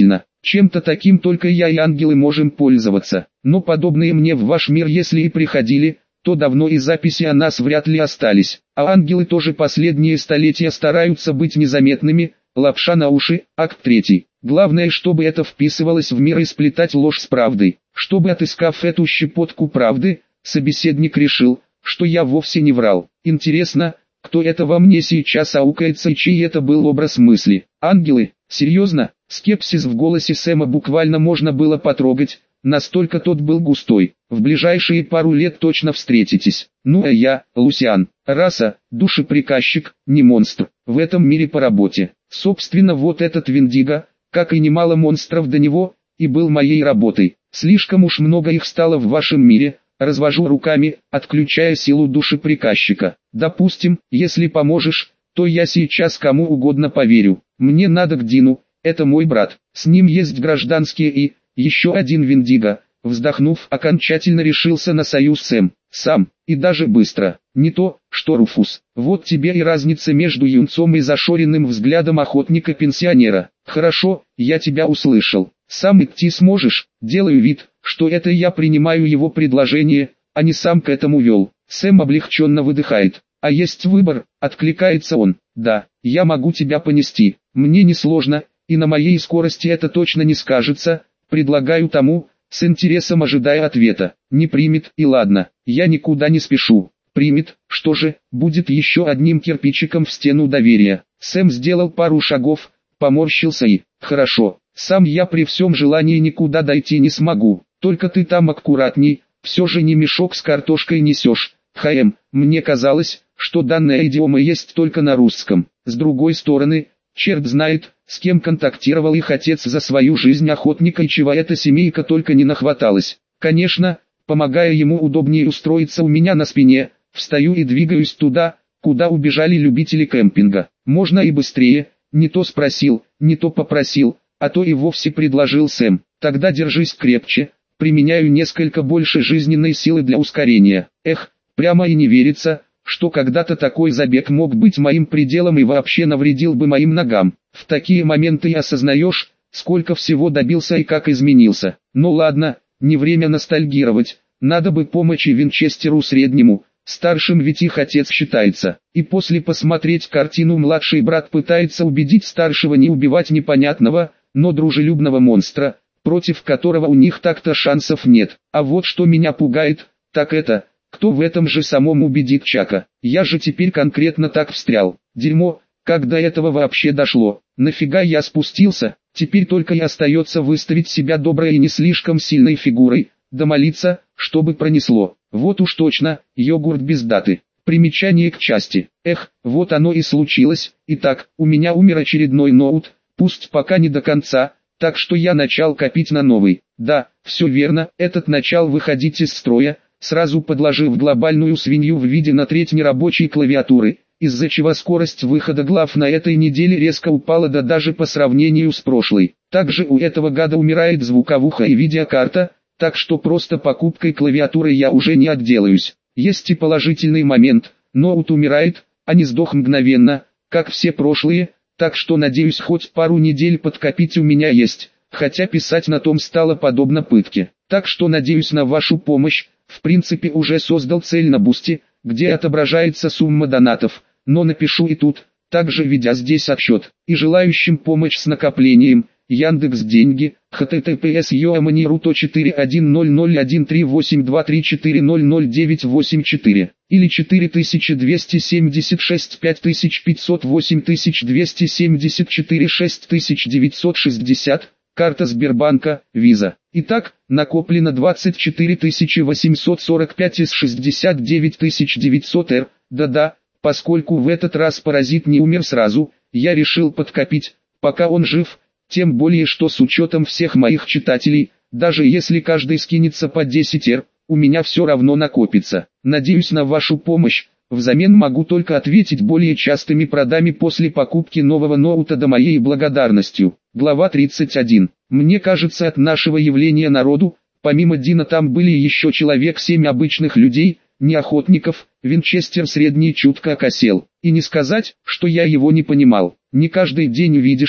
Чем-то таким только я и ангелы можем пользоваться. Но подобные мне в ваш мир если и приходили, то давно и записи о нас вряд ли остались. А ангелы тоже последние столетия стараются быть незаметными. Лапша на уши, акт третий. Главное, чтобы это вписывалось в мир и сплетать ложь с правдой. Чтобы, отыскав эту щепотку правды, собеседник решил, что я вовсе не врал. Интересно, кто это во мне сейчас аукается и чей это был образ мысли? Ангелы? Серьезно? Скепсис в голосе Сэма буквально можно было потрогать, настолько тот был густой. В ближайшие пару лет точно встретитесь. Ну а я, Лусиан, раса, душеприказчик, не монстр, в этом мире по работе. Собственно вот этот Виндиго, как и немало монстров до него, и был моей работой. Слишком уж много их стало в вашем мире, развожу руками, отключая силу душеприказчика. Допустим, если поможешь, то я сейчас кому угодно поверю. Мне надо к Дину, это мой брат, с ним есть гражданские и, еще один Виндиго. Вздохнув, окончательно решился на союз Сэм. Сам, и даже быстро. Не то, что Руфус. Вот тебе и разница между юнцом и зашоренным взглядом охотника-пенсионера. Хорошо, я тебя услышал. Сам идти сможешь? Делаю вид, что это я принимаю его предложение, а не сам к этому вел. Сэм облегченно выдыхает. А есть выбор, откликается он. Да, я могу тебя понести. Мне несложно, и на моей скорости это точно не скажется. Предлагаю тому, с интересом ожидая ответа. Не примет, и ладно, я никуда не спешу. Примет, что же, будет еще одним кирпичиком в стену доверия. Сэм сделал пару шагов, поморщился и, хорошо, сам я при всем желании никуда дойти не смогу. Только ты там аккуратней, все же не мешок с картошкой несешь. Хм, мне казалось, что данная идиома есть только на русском. С другой стороны, черт знает, с кем контактировал их отец за свою жизнь охотника и чего эта семейка только не нахваталась. Конечно, помогая ему удобнее устроиться у меня на спине, встаю и двигаюсь туда, куда убежали любители кемпинга. Можно и быстрее, не то спросил, не то попросил, а то и вовсе предложил Сэм. Тогда держись крепче, применяю несколько больше жизненной силы для ускорения. Эх, прямо и не верится, что когда-то такой забег мог быть моим пределом и вообще навредил бы моим ногам. В такие моменты и осознаешь, сколько всего добился и как изменился. Ну ладно, не время ностальгировать, надо бы помочь и Винчестеру среднему, старшим ведь их отец считается. И после посмотреть картину младший брат пытается убедить старшего не убивать непонятного, но дружелюбного монстра, против которого у них так-то шансов нет. А вот что меня пугает, так это... Кто в этом же самом убедит Чака? Я же теперь конкретно так встрял. Дерьмо, как до этого вообще дошло? Нафига я спустился? Теперь только и остается выставить себя доброй и не слишком сильной фигурой, да молиться, чтобы пронесло. Вот уж точно, йогурт без даты. Примечание к части. Эх, вот оно и случилось. Итак, у меня умер очередной ноут, пусть пока не до конца, так что я начал копить на новый. Да, все верно, этот начал выходить из строя, сразу подложив глобальную свинью в виде на треть нерабочей клавиатуры, из-за чего скорость выхода глав на этой неделе резко упала, да даже по сравнению с прошлой. Также у этого гада умирает звуковуха и видеокарта, так что просто покупкой клавиатуры я уже не отделаюсь. Есть и положительный момент, ноут умирает, а не сдох мгновенно, как все прошлые, так что надеюсь хоть пару недель подкопить у меня есть, хотя писать на том стало подобно пытке. Так что надеюсь на вашу помощь. В принципе уже создал цель на Бусти, где отображается сумма донатов, но напишу и тут, также ведя здесь отсчет, и желающим помочь с накоплением, Яндекс.Деньги, https yoamani.ru четыре один ноль ноль один три восемь два три четыре ноль ноль девять восемь четыре, или четыре двести семьдесят шесть пять пятьсот восемь двести семьдесят четыре шесть девятьсот шестьдесят, карта Сбербанка, Виза. Итак, накоплено двадцать четыре тысячи восемьсот сорок пять из шестьдесят девять тысяч девятьсот эр. Да-да, поскольку в этот раз паразит не умер сразу, я решил подкопить, пока он жив, тем более что с учетом всех моих читателей, даже если каждый скинется по десять эр, у меня все равно накопится. Надеюсь на вашу помощь. Взамен могу только ответить более частыми продами после покупки нового ноута да моей благодарностью. Глава тридцать один. Мне кажется, от нашего явления народу, помимо Дина там были еще человек семь обычных людей, не охотников. Винчестер средний чутко окосел. И не сказать, что я его не понимал. Не каждый день увидишь,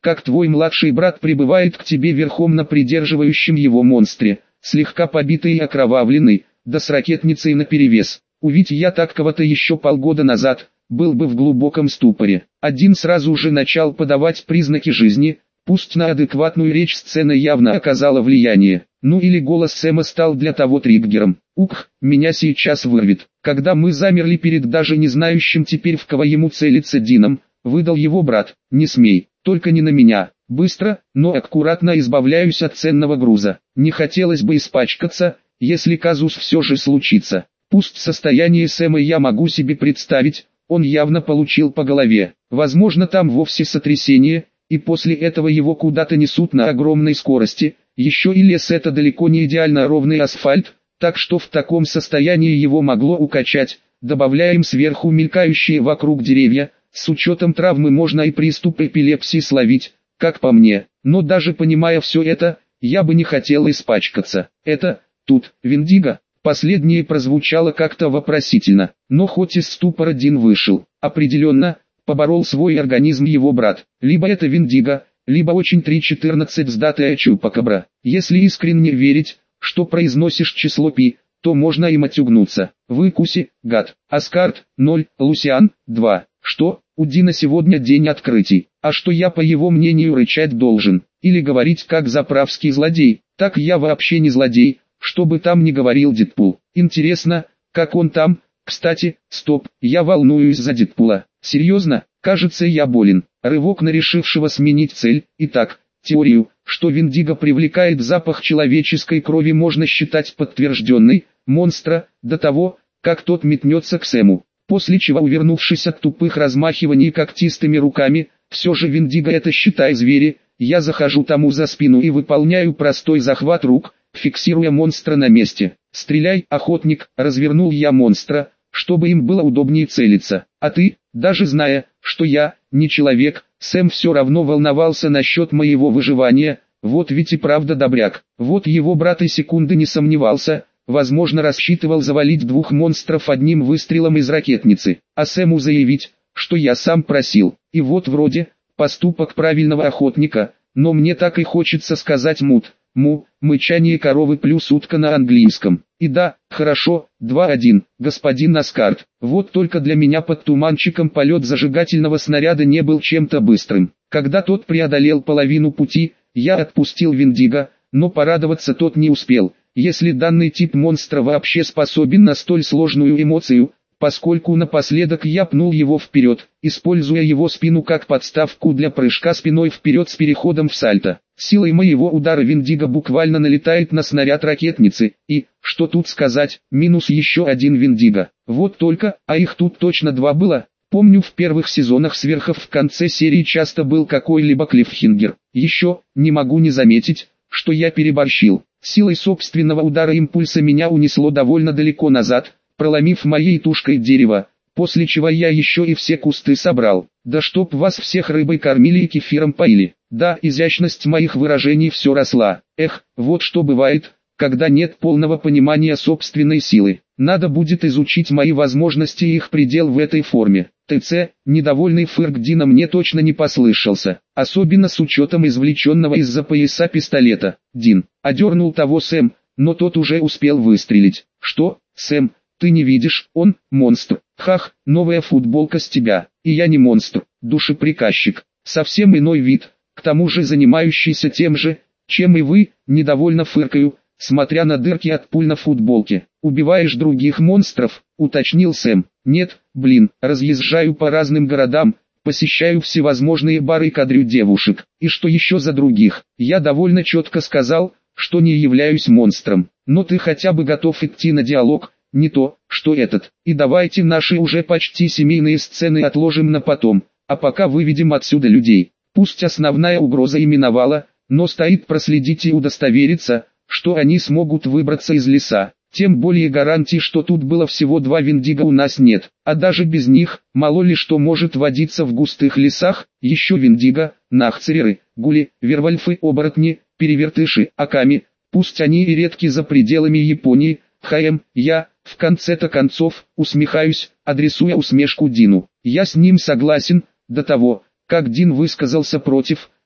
как твой младший брат прибывает к тебе верхом на придерживающем его монстре, слегка побитый и окровавленный, да с ракетницей наперевес. Увидь я так кого-то еще полгода назад, был бы в глубоком ступоре. Один сразу же начал подавать признаки жизни, пусть на адекватную речь сцена явно оказала влияние. Ну или голос Сэма стал для того триггером. Ух, меня сейчас вырвет. Когда мы замерли перед даже не знающим теперь в кого ему целиться Дином, выдал его брат: «Не смей, только не на меня». Быстро, но аккуратно избавляюсь от ценного груза. Не хотелось бы испачкаться, если казус все же случится. Пусть состояние Сэма я могу себе представить, он явно получил по голове. Возможно, там вовсе сотрясение, и после этого его куда-то несут на огромной скорости. Еще и лес — это далеко не идеально ровный асфальт, так что в таком состоянии его могло укачать. Добавляем сверху мелькающие вокруг деревья, с учетом травмы можно и приступ эпилепсии словить, как по мне. Но даже понимая все это, я бы не хотел испачкаться. Это, тут, Виндиго? Последнее прозвучало как-то вопросительно, но хоть из ступора Дин вышел. Определенно, поборол свой организм его брат. Либо это Виндиго, либо очень три четырнадцать сдатая чупакабра. Если искренне верить, что произносишь число пи, то можно им отюгнуться. Выкуси, гад. Аскарт, ноль, Лусиан, два. Что, у Дина сегодня день открытий, а что я по его мнению рычать должен, или говорить как заправский злодей? Так я вообще не злодей, что бы там ни говорил Дэдпул. Интересно, как он там? Кстати, стоп, я волнуюсь за Дэдпула. Серьезно, кажется, я болен. Рывок на решившего сменить цель. Итак, теорию, что Виндиго привлекает запах человеческой крови, можно считать подтвержденной. Монстра, до того, как тот метнется к Сэму. После чего, увернувшись от тупых размахиваний когтистыми руками, все же Виндиго — это считай звери, я захожу тому за спину и выполняю простой захват рук, фиксируя монстра на месте. «Стреляй, охотник!» — развернул я монстра, чтобы им было удобнее целиться. А ты, даже зная, что я не человек, Сэм все равно волновался насчет моего выживания. Вот ведь и правда добряк. Вот его брат и секунды не сомневался, возможно, рассчитывал завалить двух монстров одним выстрелом из ракетницы, а Сэму заявить, что я сам просил. И вот вроде поступок правильного охотника, но мне так и хочется сказать мут. Му, мычание коровы плюс утка на английском. И да, хорошо, два один, господин Аскарт. Вот только для меня под туманчиком полет зажигательного снаряда не был чем-то быстрым. Когда тот преодолел половину пути, я отпустил Виндиго, но порадоваться тот не успел, если данный тип монстра вообще способен на столь сложную эмоцию, поскольку напоследок я пнул его вперед, используя его спину как подставку для прыжка спиной вперед с переходом в сальто. Силой моего удара Виндиго буквально налетает на снаряд ракетницы, и, что тут сказать, минус еще один Виндиго. Вот только, а их тут точно два было. Помню, в первых сезонах сверхов в конце серии часто был какой-либо клиффхенгер. Еще, не могу не заметить, что я переборщил. Силой собственного удара импульса меня унесло довольно далеко назад, проломив моей тушкой дерево, после чего я еще и все кусты собрал. Да чтоб вас всех рыбой кормили и кефиром поили. Да, изящность моих выражений все росла. Эх, вот что бывает, когда нет полного понимания собственной силы. Надо будет изучить мои возможности и их предел в этой форме. ТЦ, недовольный фырк Дина мне точно не послышался, особенно с учетом извлеченного из-за пояса пистолета. Дин одернул того Сэм, но тот уже успел выстрелить. Что, Сэм, ты не видишь, он монстр. Хах, новая футболка с тебя. И я не монстр, душеприказчик. Совсем иной вид, к тому же занимающийся тем же, чем и вы. Недовольно фыркаю, смотря на дырки от пуль на футболке. Убиваешь других монстров, уточнил Сэм. Нет, блин, разъезжаю по разным городам, посещаю всевозможные бары и кадрю девушек. И что еще за других? Я довольно четко сказал, что не являюсь монстром. Но ты хотя бы готов идти на диалог, не то, что этот. И давайте наши уже почти семейные сцены отложим на потом, а пока выведем отсюда людей. Пусть основная угроза и миновала, но стоит проследить и удостовериться, что они смогут выбраться из леса. Тем более гарантий, что тут было всего два Виндиго, у нас нет. А даже без них, мало ли что может водиться в густых лесах. Еще Виндиго, нахцереры, гули, вервольфы, оборотни, перевертыши, аками. Пусть они и редки за пределами Японии. ХМ, я, в конце-то концов, усмехаюсь, адресуя усмешку Дину. Я с ним согласен, до того, как Дин высказался против,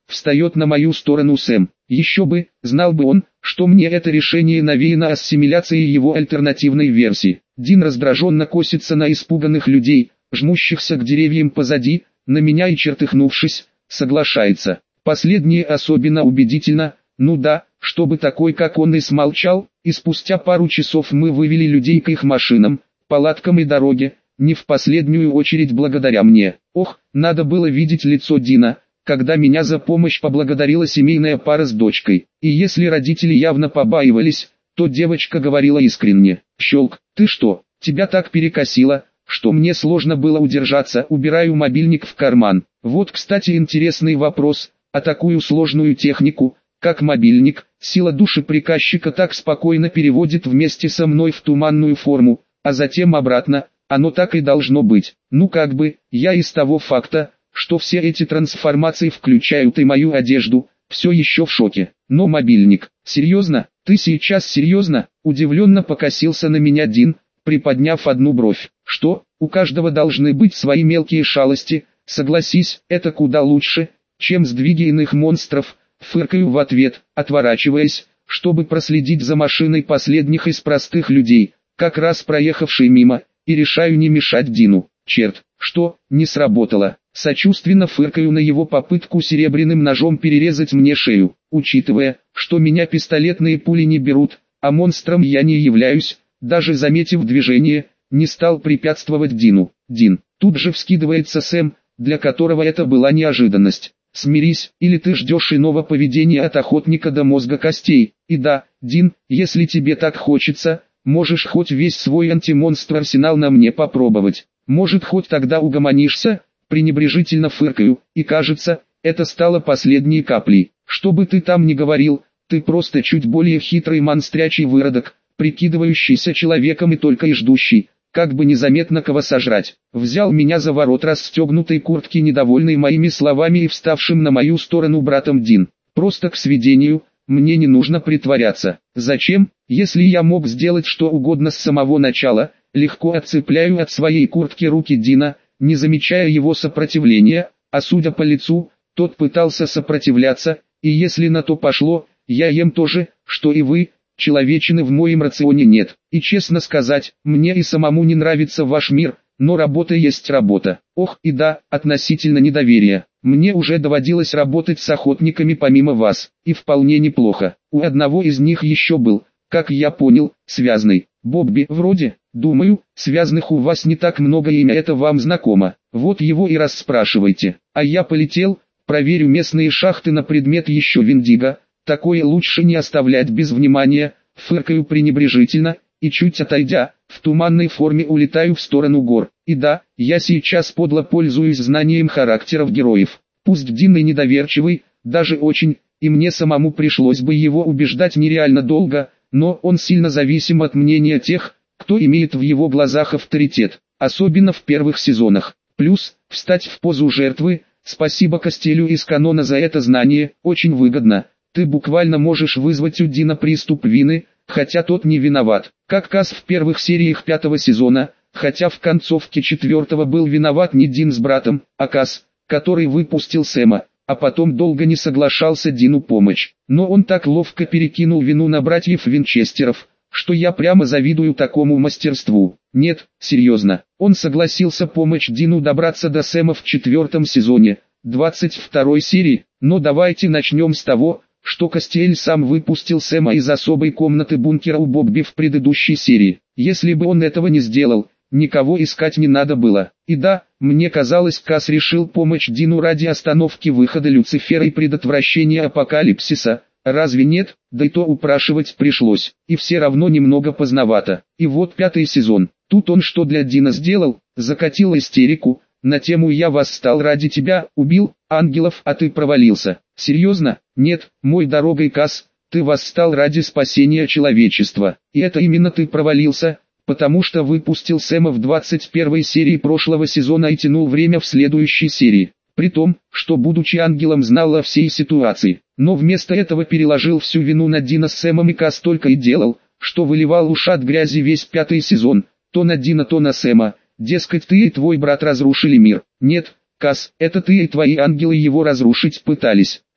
встает на мою сторону Сэм. Еще бы, знал бы он, что мне это решение навеяно ассимиляцией его альтернативной версии. Дин раздраженно косится на испуганных людей, жмущихся к деревьям позади, на меня и, чертыхнувшись, соглашается. Последнее особенно убедительно. Ну да, чтобы такой как он и смолчал, и спустя пару часов мы вывели людей к их машинам, палаткам и дороге, не в последнюю очередь благодаря мне. Ох, надо было видеть лицо Дина, когда меня за помощь поблагодарила семейная пара с дочкой. И если родители явно побаивались, то девочка говорила искренне: «Щелк, ты что, тебя так перекосило, что мне сложно было удержаться, убираю мобильник в карман». Вот, кстати, интересный вопрос, а такую сложную технику, как мобильник, сила души приказчика так спокойно переводит вместе со мной в туманную форму, а затем обратно, оно так и должно быть. Ну как бы, я из того факта, что все эти трансформации включают и мою одежду, все еще в шоке. Но мобильник, серьезно, ты сейчас серьезно? Удивленно покосился на меня Дин, приподняв одну бровь. Что, у каждого должны быть свои мелкие шалости, согласись, это куда лучше, чем сдвиги иных монстров. Фыркаю в ответ, отворачиваясь, чтобы проследить за машиной последних из простых людей, как раз проехавшей мимо, и решаю не мешать Дину. Черт, что, не сработало. Сочувственно фыркаю на его попытку серебряным ножом перерезать мне шею. Учитывая, что меня пистолетные пули не берут, а монстром я не являюсь, даже заметив движение, не стал препятствовать Дину. Дин, тут же вскидывается Сэм, для которого это была неожиданность. Смирись, или ты ждешь иного поведения от охотника до мозга костей. И да, Дин, если тебе так хочется, можешь хоть весь свой антимонстр арсенал на мне попробовать. Может, хоть тогда угомонишься? Пренебрежительно фыркаю, и кажется, это стало последней каплей. Что бы ты там ни говорил, ты просто чуть более хитрый монстрячий выродок, прикидывающийся человеком и только и ждущий, как бы незаметно кого сожрать. Взял меня за ворот расстегнутой куртки, недовольный моими словами и вставшим на мою сторону братом Дин. Просто к сведению, мне не нужно притворяться. Зачем, если я мог сделать что угодно с самого начала? Легко отцепляю от своей куртки руки Дина, не замечая его сопротивления, а судя по лицу, тот пытался сопротивляться, и если на то пошло, я ем то же, что и вы. Человечины в моем рационе нет, и честно сказать, мне и самому не нравится ваш мир, но работа есть работа. Ох, и да, относительно недоверия. Мне уже доводилось работать с охотниками помимо вас, и вполне неплохо. У одного из них еще был, как я понял, связный. Бобби вроде, думаю, связных у вас не так много, имя это вам знакомо. Вот его и расспрашивайте. А я полетел, проверю местные шахты на предмет еще Виндиго. Такое лучше не оставлять без внимания, фыркаю пренебрежительно, и чуть отойдя, в туманной форме улетаю в сторону гор. И да, я сейчас подло пользуюсь знанием характеров героев. Пусть Дин и недоверчивый, даже очень, и мне самому пришлось бы его убеждать нереально долго, но он сильно зависим от мнения тех, кто имеет в его глазах авторитет, особенно в первых сезонах. Плюс, встать в позу жертвы, спасибо Костелю из канона за это знание, очень выгодно. Ты буквально можешь вызвать у Дина приступ вины, хотя тот не виноват. Как Кас в первых сериях пятого сезона, хотя в концовке четвертого был виноват не Дин с братом, а Кас, который выпустил Сэма, а потом долго не соглашался Дину помочь. Но он так ловко перекинул вину на братьев Винчестеров, что я прямо завидую такому мастерству. Нет, серьезно, он согласился помочь Дину добраться до Сэма в четвертом сезоне, двадцать второй серии, но давайте начнем с того, что Костель сам выпустил Сэма из особой комнаты бункера у Бобби в предыдущей серии. Если бы он этого не сделал, никого искать не надо было. И да, мне казалось, Кас решил помочь Дину ради остановки выхода Люцифера и предотвращения апокалипсиса. Разве нет? Да и то упрашивать пришлось. И все равно немного поздновато. И вот пятый сезон. Тут он что для Дина сделал? Закатил истерику. На тему «Я восстал ради тебя, убил ангелов, а ты провалился». Серьезно? Нет, мой дорогой Кас, ты восстал ради спасения человечества. И это именно ты провалился, потому что выпустил Сэма в двадцать первой серии прошлого сезона и тянул время в следующей серии. При том, что будучи ангелом знал о всей ситуации. Но вместо этого переложил всю вину на Дина с Сэмом, и Кас только и делал, что выливал ушат грязи весь пятый сезон, то на Дина, то на Сэма. Дескать, ты и твой брат разрушили мир. Нет, Кас, это ты и твои ангелы его разрушить пытались.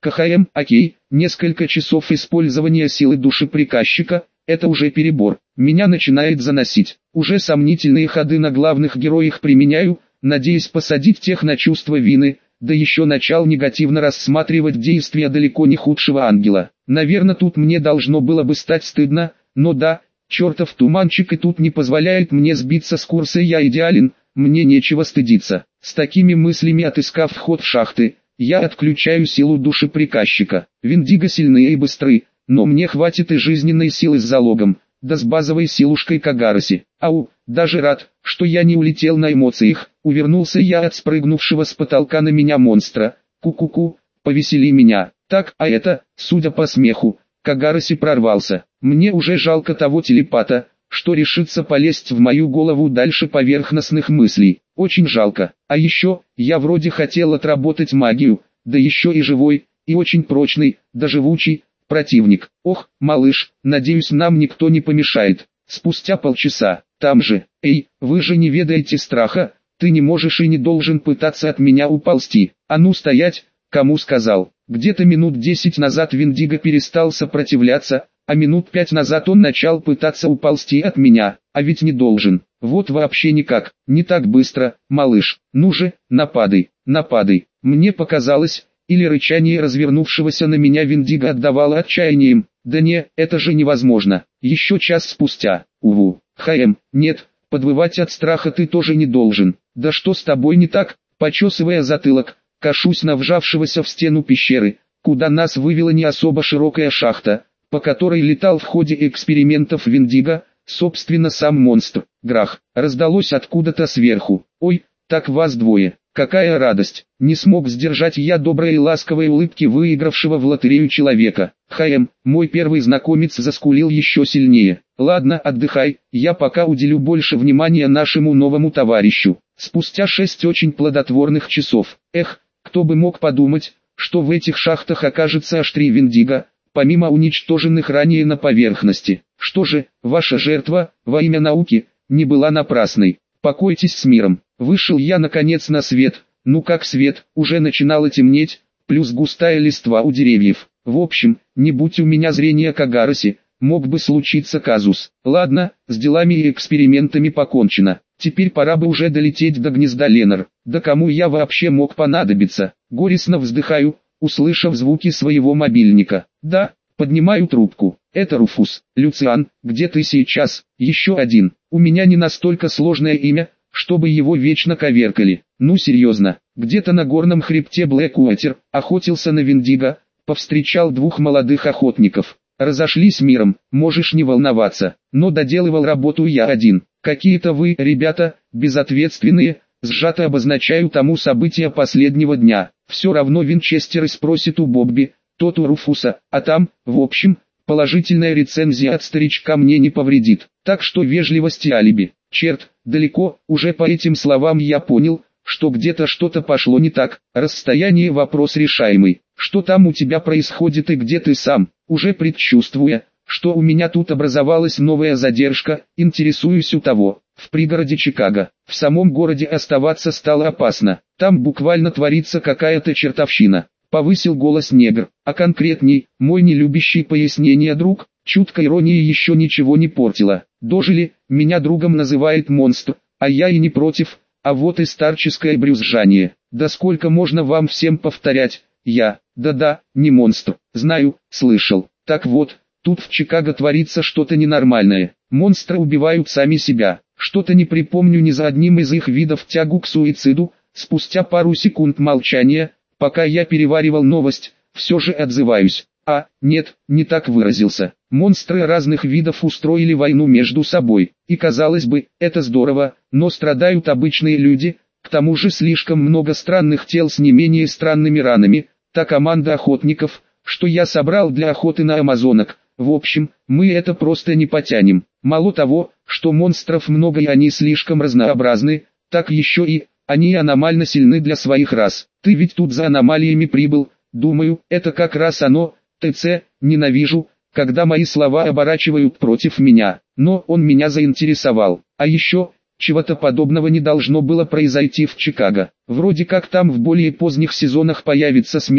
КХМ, окей, несколько часов использования силы душеприказчика, это уже перебор. Меня начинает заносить. Уже сомнительные ходы на главных героях применяю, надеясь посадить тех на чувство вины, да еще начал негативно рассматривать действия далеко не худшего ангела. Наверное, тут мне должно было бы стать стыдно, но да, чертов туманчик и тут не позволяет мне сбиться с курса, я идеален, мне нечего стыдиться. С такими мыслями, отыскав вход в шахты, я отключаю силу душеприказчика. Виндиго сильные и быстры, но мне хватит и жизненной силы с залогом, да с базовой силушкой Кагароси. Ау, даже рад, что я не улетел на эмоциях, увернулся я от спрыгнувшего с потолка на меня монстра. Ку-ку-ку, повесели меня. Так, а это, судя по смеху, Кагароси прорвался. Мне уже жалко того телепата, что решится полезть в мою голову дальше поверхностных мыслей. Очень жалко. А еще, я вроде хотел отработать магию, да еще и живой, и очень прочный, да живучий, противник. Ох, малыш, надеюсь, нам никто не помешает. Спустя полчаса, там же, эй, вы же не ведаете страха, ты не можешь и не должен пытаться от меня уползти. А ну стоять, кому сказал. Где-то минут десять назад Виндиго перестал сопротивляться, а минут пять назад он начал пытаться уползти от меня, а ведь не должен. Вот вообще никак, не так быстро, малыш. Ну же, нападай, нападай. Мне показалось, или рычание развернувшегося на меня Виндиго отдавало отчаянием. Да не, это же невозможно. Еще час спустя, уву. ХМ, нет, подвывать от страха ты тоже не должен. Да что с тобой не так? Почесывая затылок, кашусь на вжавшегося в стену пещеры, куда нас вывела не особо широкая шахта, по которой летал в ходе экспериментов Виндиго, собственно сам монстр. Грах, раздалось откуда-то сверху. Ой, так вас двое. Какая радость! Не смог сдержать я доброй и ласковой улыбки выигравшего в лотерею человека. ХМ, мой первый знакомец заскулил еще сильнее. Ладно, отдыхай, я пока уделю больше внимания нашему новому товарищу. Спустя шесть очень плодотворных часов. Эх, кто бы мог подумать, что в этих шахтах окажется аж три Виндиго, помимо уничтоженных ранее на поверхности. Что же, ваша жертва, во имя науки, не была напрасной. Покойтесь с миром. Вышел я наконец на свет, ну как свет, уже начинало темнеть, плюс густая листва у деревьев. В общем, не будь у меня зрения Кагароси, мог бы случиться казус. Ладно, с делами и экспериментами покончено. Теперь пора бы уже долететь до гнезда Ленар. Да кому я вообще мог понадобиться? Горестно вздыхаю, услышав звуки своего мобильника. Да, поднимаю трубку. Это Руфус. Люциан, где ты сейчас? Еще один. У меня не настолько сложное имя, чтобы его вечно коверкали. Ну серьезно, где-то на горном хребте Блэкуотер охотился на Виндиго, повстречал двух молодых охотников. Разошлись миром, можешь не волноваться, но доделывал работу я один. Какие-то вы, ребята, безответственные, сжато обозначаю тому события последнего дня. Все равно Винчестер и спросит у Бобби, тот у Руфуса, а там, в общем, положительная рецензия от старичка мне не повредит. Так что вежливости алиби. Черт, далеко, уже по этим словам я понял, что где-то что-то пошло не так. Расстояние вопрос решаемый. Что там у тебя происходит и где ты сам? Уже предчувствуя, что у меня тут образовалась новая задержка, интересуюсь у того. В пригороде Чикаго. В самом городе оставаться стало опасно. Там буквально творится какая-то чертовщина. Повысил голос негр, а конкретней, мой нелюбящий пояснения друг, чуткой иронии еще ничего не портила. Дожили, меня другом называет монстр, а я и не против, а вот и старческое брюзжание. Да сколько можно вам всем повторять, я, да-да, не монстр, знаю, слышал. Так вот, тут в Чикаго творится что-то ненормальное. Монстры убивают сами себя. Что-то не припомню ни за одним из их видов тягу к суициду. Спустя пару секунд молчания, пока я переваривал новость, все же отзываюсь. А, нет, не так выразился. Монстры разных видов устроили войну между собой. И казалось бы, это здорово, но страдают обычные люди. К тому же слишком много странных тел с не менее странными ранами. Та команда охотников, что я собрал для охоты на амазонок. В общем, мы это просто не потянем. Мало того, что монстров много и они слишком разнообразны, так еще и, они аномально сильны для своих рас. Ты ведь тут за аномалиями прибыл, думаю, это как раз оно. ТЦ, ненавижу, когда мои слова оборачивают против меня, но он меня заинтересовал. А еще, чего-то подобного не должно было произойти в Чикаго. Вроде как там в более поздних сезонах появится смерть,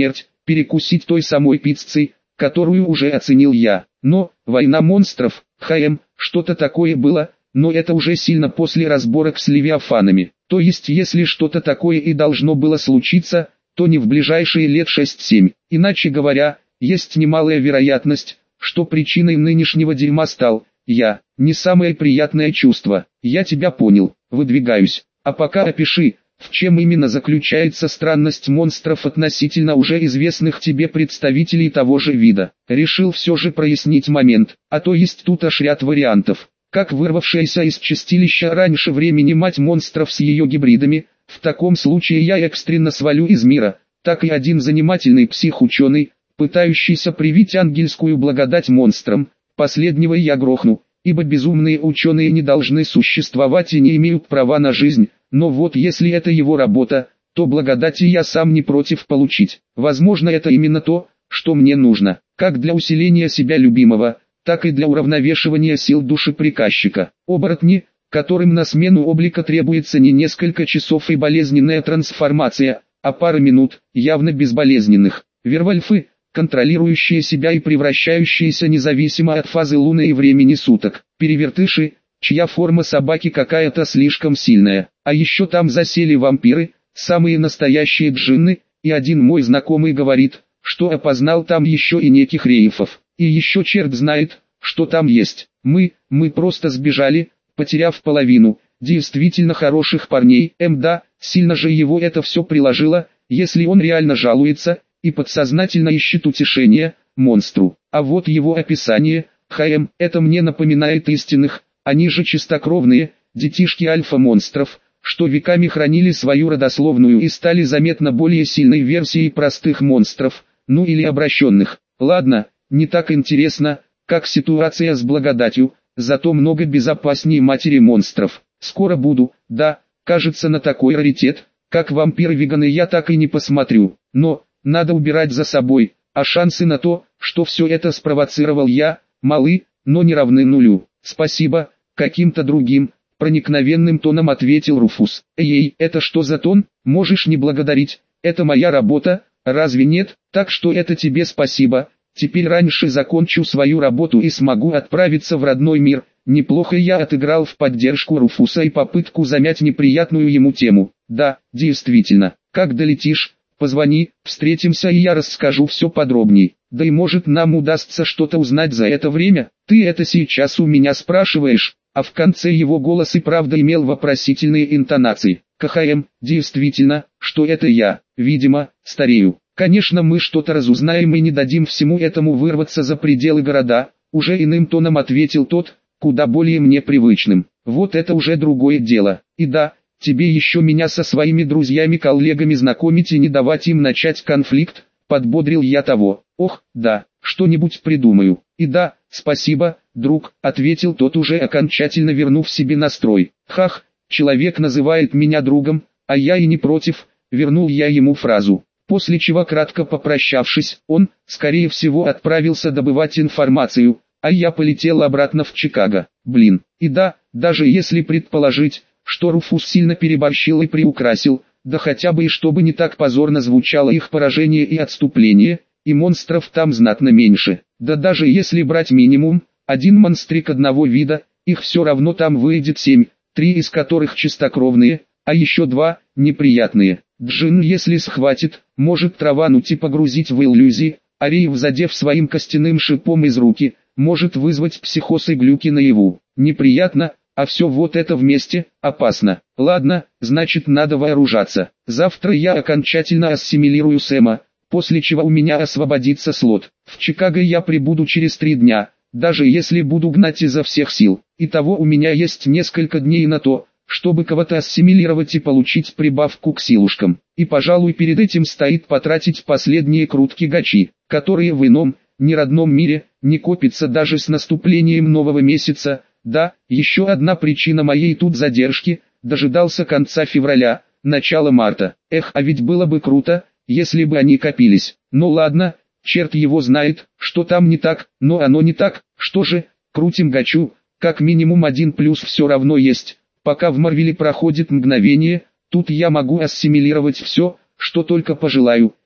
перекусить той самой пиццей, которую уже оценил я. Но, война монстров, ХМ, что-то такое было, но это уже сильно после разборок с левиафанами. То есть если что-то такое и должно было случиться, то не в ближайшие лет шесть-семь. Иначе говоря, есть немалая вероятность, что причиной нынешнего дерьма стал я. Не самое приятное чувство. Я тебя понял, выдвигаюсь. А пока опиши, в чем именно заключается странность монстров относительно уже известных тебе представителей того же вида. Решил все же прояснить момент, а то есть тут аж ряд вариантов. Как вырвавшаяся из чистилища раньше времени мать монстров с ее гибридами, в таком случае я экстренно свалю из мира, так и один занимательный псих-ученый, пытающийся привить ангельскую благодать монстрам, последнего я грохну, ибо безумные ученые не должны существовать и не имеют права на жизнь, но вот если это его работа, то благодати я сам не против получить. Возможно, это именно то, что мне нужно, как для усиления себя любимого, так и для уравновешивания сил души приказчика. Оборотни, которым на смену облика требуется не несколько часов и болезненная трансформация, а пара минут, явно безболезненных. Вервольфы, контролирующие себя и превращающиеся независимо от фазы луны и времени суток. Перевертыши, чья форма собаки какая-то слишком сильная. А еще там засели вампиры, самые настоящие джинны, и один мой знакомый говорит, что опознал там еще и неких рейфов. И еще черт знает, что там есть. Мы, мы просто сбежали, потеряв половину, действительно хороших парней. Мда, сильно же его это все приложило, если он реально жалуется, и подсознательно ищет утешения, монстру. А вот его описание, ХМ, это мне напоминает истинных, они же чистокровные, детишки альфа-монстров, что веками хранили свою родословную и стали заметно более сильной версией простых монстров, ну или обращенных. Ладно, не так интересно, как ситуация с благодатью, зато много безопаснее матери монстров. Скоро буду, да, кажется, на такой раритет, как вампиры-веганы я так и не посмотрю, но, надо убирать за собой, а шансы на то, что все это спровоцировал я, малы, но не равны нулю. Спасибо, каким-то другим, проникновенным тоном ответил Руфус. Эй, это что за тон? Можешь не благодарить, это моя работа, разве нет? Так что это тебе спасибо. Теперь раньше закончу свою работу и смогу отправиться в родной мир. Неплохо я отыграл в поддержку Руфуса и попытку замять неприятную ему тему. Да, действительно, как долетишь, позвони, встретимся и я расскажу все подробней. Да и может нам удастся что-то узнать за это время. Ты это сейчас у меня спрашиваешь, а в конце его голос и правда имел вопросительные интонации. КХМ, действительно, что это я, видимо, старею. Конечно, мы что-то разузнаем и не дадим всему этому вырваться за пределы города, уже иным тоном ответил тот, куда более мне привычным. Вот это уже другое дело. И да, тебе еще меня со своими друзьями-коллегами знакомить и не давать им начать конфликт, подбодрил я того. Ох, да, что-нибудь придумаю. И да, спасибо, друг, ответил тот, уже окончательно вернув себе настрой. Хах, человек называет меня другом, а я и не против, вернул я ему фразу. После чего, кратко попрощавшись, он, скорее всего, отправился добывать информацию, а я полетел обратно в Чикаго. Блин, и да, даже если предположить, что Руфус сильно переборщил и приукрасил, да хотя бы и чтобы не так позорно звучало их поражение и отступление, и монстров там знатно меньше. Да даже если брать минимум, один монстрик одного вида, их все равно там выйдет семь, три из которых чистокровные, а еще два, неприятные. Джин, если схватит, может травануть и погрузить в иллюзии, а Рейв, задев своим костяным шипом из руки, может вызвать психоз и глюки наяву. Неприятно, а все вот это вместе, опасно. Ладно, значит надо вооружаться. Завтра я окончательно ассимилирую Сэма, после чего у меня освободится слот. В Чикаго я прибуду через три дня, даже если буду гнать изо всех сил. Итого у меня есть несколько дней на то, чтобы кого-то ассимилировать и получить прибавку к силушкам. И пожалуй перед этим стоит потратить последние крутки гачи, которые в ином, неродном мире, не копятся даже с наступлением нового месяца. Да, еще одна причина моей тут задержки, дожидался конца февраля, начала марта. Эх, а ведь было бы круто, если бы они копились. Ну ладно, черт его знает, что там не так, но оно не так. Что же, крутим гачу, как минимум один плюс все равно есть. Пока в Марвеле проходит мгновение, тут я могу ассимилировать все, что только пожелаю,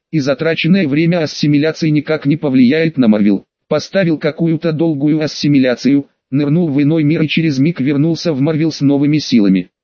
и затраченное время ассимиляции никак не повлияет на Марвел. Поставил какую-то долгую ассимиляцию, нырнул в иной мир и через миг вернулся в Марвел с новыми силами.